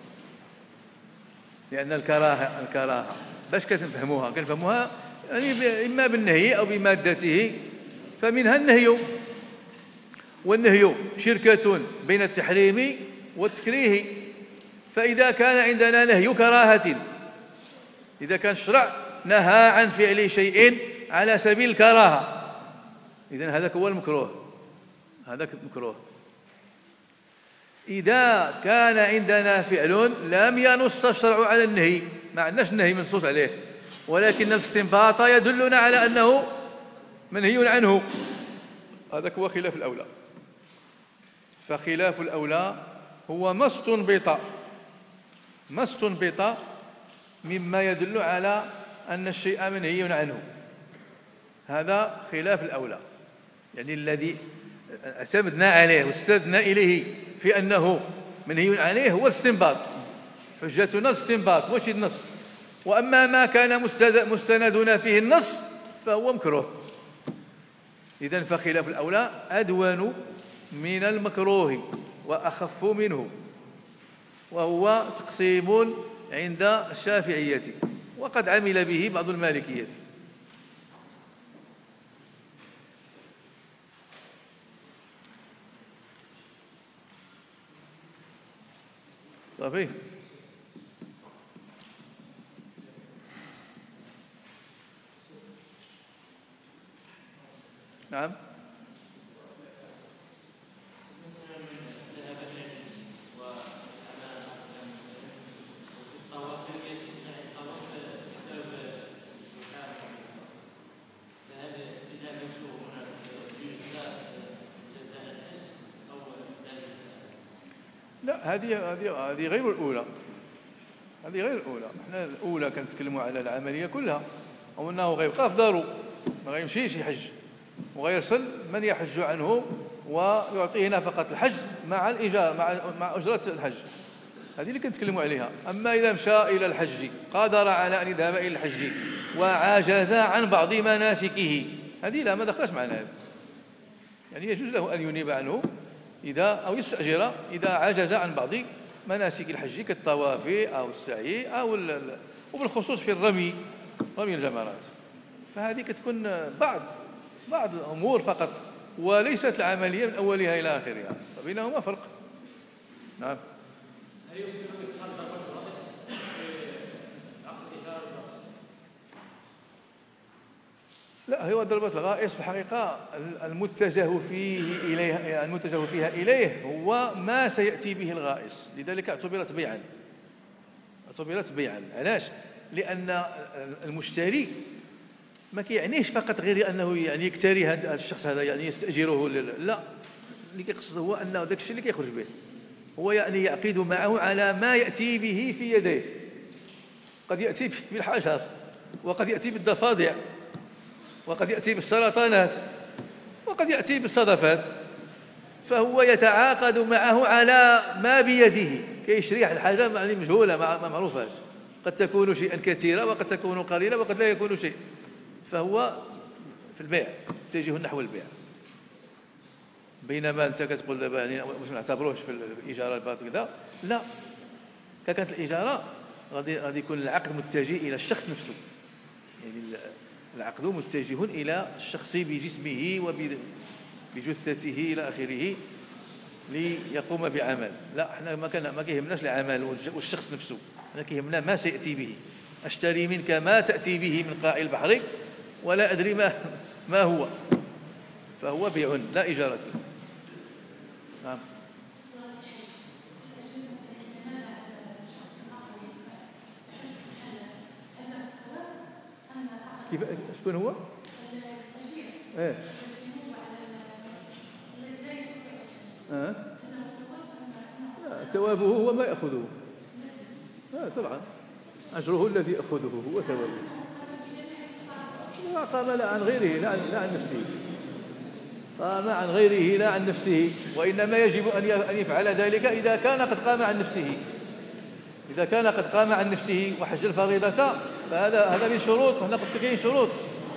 لأن الكراهة باش كنفهموها يعني إما بالنهي أو بمادته، فمنها النهي، والنهي شركة بين التحريم والتكريه. فإذا كان عندنا نهي كراهة، إذا كان الشرع نهى عن فعل شيء على سبيل الكراهة، إذن هذا هو المكروه، هذا مكروه. إذا كان عندنا فعل لم ينص الشرع على النهي، ما عندناش النهي منصوص عليه، ولكن الاستنباط يدلنا على أنه منهي عنه، هذا هو خلاف الأولى. فخلاف الأولى هو ما استنبط مما يدل على أن الشيء منهي عنه، هذا خلاف الأولى. يعني الذي اعتمدنا عليه واستندنا إليه في أنه منهي عليه هو الاستنباط، حجتنا الاستنباط مش النص. وأما ما كان مستندنا فيه النص فهو مكروه. إذن فخلاف الأولى أدون من المكروه وأخف منه، وهو تقسيم عند الشافعية وقد عمل به بعض المالكية. صافي. نعم. لا، هذه غير الأولى. هذه غير الأولى. احنا الأولى كنتكلموا على العملية كلها، أو أنه غيبقى في دارو، ما غيمشيش يحج، وغيرسل من يحج عنه ويعطيه نفقة الحج مع الإيجار، مع أجرة الحج. هذه اللي كنتكلموا عليها. أما إذا مشى إلى الحج، قادر على أن يذهب إلى الحج وعجز عن بعض مناسكه، هذه لا، ما دخلش معنا هذا. يعني يجوز له أن ينيب عنه أو يستأجر إذا عجز عن بعض مناسك الحج كالطواف أو السعي وبالخصوص في رمي الجمرات. فهذه كتكون بعض الأمور فقط، وليست العملية من أولها إلى آخرها، فبينهما فرق. نعم. لا، هو ضربة الغائص في الحقيقة المتجه فيها إليه هو ما سيأتي به الغائص، لذلك اعتبرت بيعا. علاش؟ لأن المشتري ما كيعنيش فقط غير أنه يعني يكتري هذا الشخص هذا، يعني يستأجره، لا، اللي كيقصد هو أنه ذاك الشيء اللي كيخرج به هو يعني يعقد معه على ما يأتي به في يديه. قد يأتي بالحجر، وقد يأتي بالضفادع، وقد يأتي بالسرطانات، وقد يأتي بالصدفات، فهو يتعاقد معه على ما بيده، كيشري واحد الحاجة مجهولة ما معروفاش، قد تكون شيئا كثيرا وقد تكون قليلا وقد لا يكون شيء، فهو في البيع اتجه نحو البيع. بينما أنت كتقول دابا يعني واش ما نعتبروش في الإجارة الباطلة كذا، لا، كانت الإجارة غادي يكون العقد متجه إلى الشخص نفسه، يعني العقد متجه إلى الشخص بجسمه وبجثته إلى آخره ليقوم بعمل. لا، احنا ما كيهمناش العمل والشخص نفسه، احنا كيهمنا ما سيأتي به. أشتري منك ما تأتي به من قاع البحر ولا أدري ما هو، فهو بيع لا إجارة. نعم. كيف شكون هو؟ ثوابه هو ما يأخذه. طبعا أجره الذي يأخذه هو ثوابه. قام لا عن غيره لا عن نفسه، قام عن غيره لا عن نفسه، وإنما يجب أن يفعل ذلك إذا كان قد قام عن نفسه. إذا كان قد قام عن نفسه وحج الفريضة فهذا من شروط. هنا قلت كاين شروط.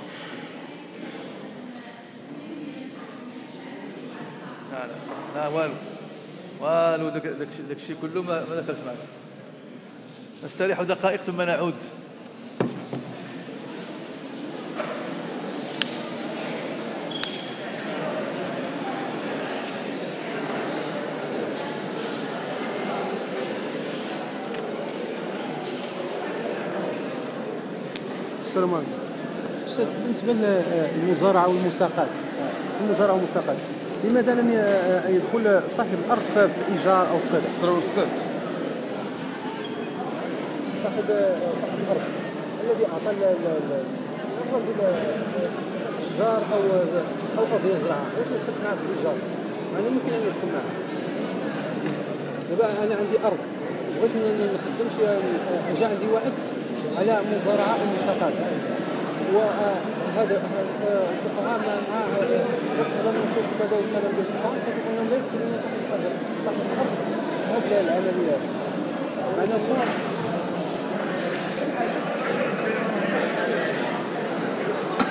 لا والو داك الشيء كله ما دخلش معنا. نستريح دقائق ثم نعود. السلام عليكم. بالنسبة للمزارعة والمساقات، لماذا لم يدخل صاحب الأرض في الإيجار أو في السر والسد؟ صاحب الأرض الذي أعطى الرجل أشجار أو أرض يزرعها، ليش ما يدخلش معاه في الإيجار؟ أنا ممكن أن يدخل معاه. دابا أنا عندي أرض بغيت ما نخدمش، جاء عندي واحد على مزارعة ومساقات، وهذا الفقهاء مع نقدر نشوف كذا وكذا باش نفهم، فكيقولوا لا يدخلون صاحب الأرض هذه العمليات. أنا صار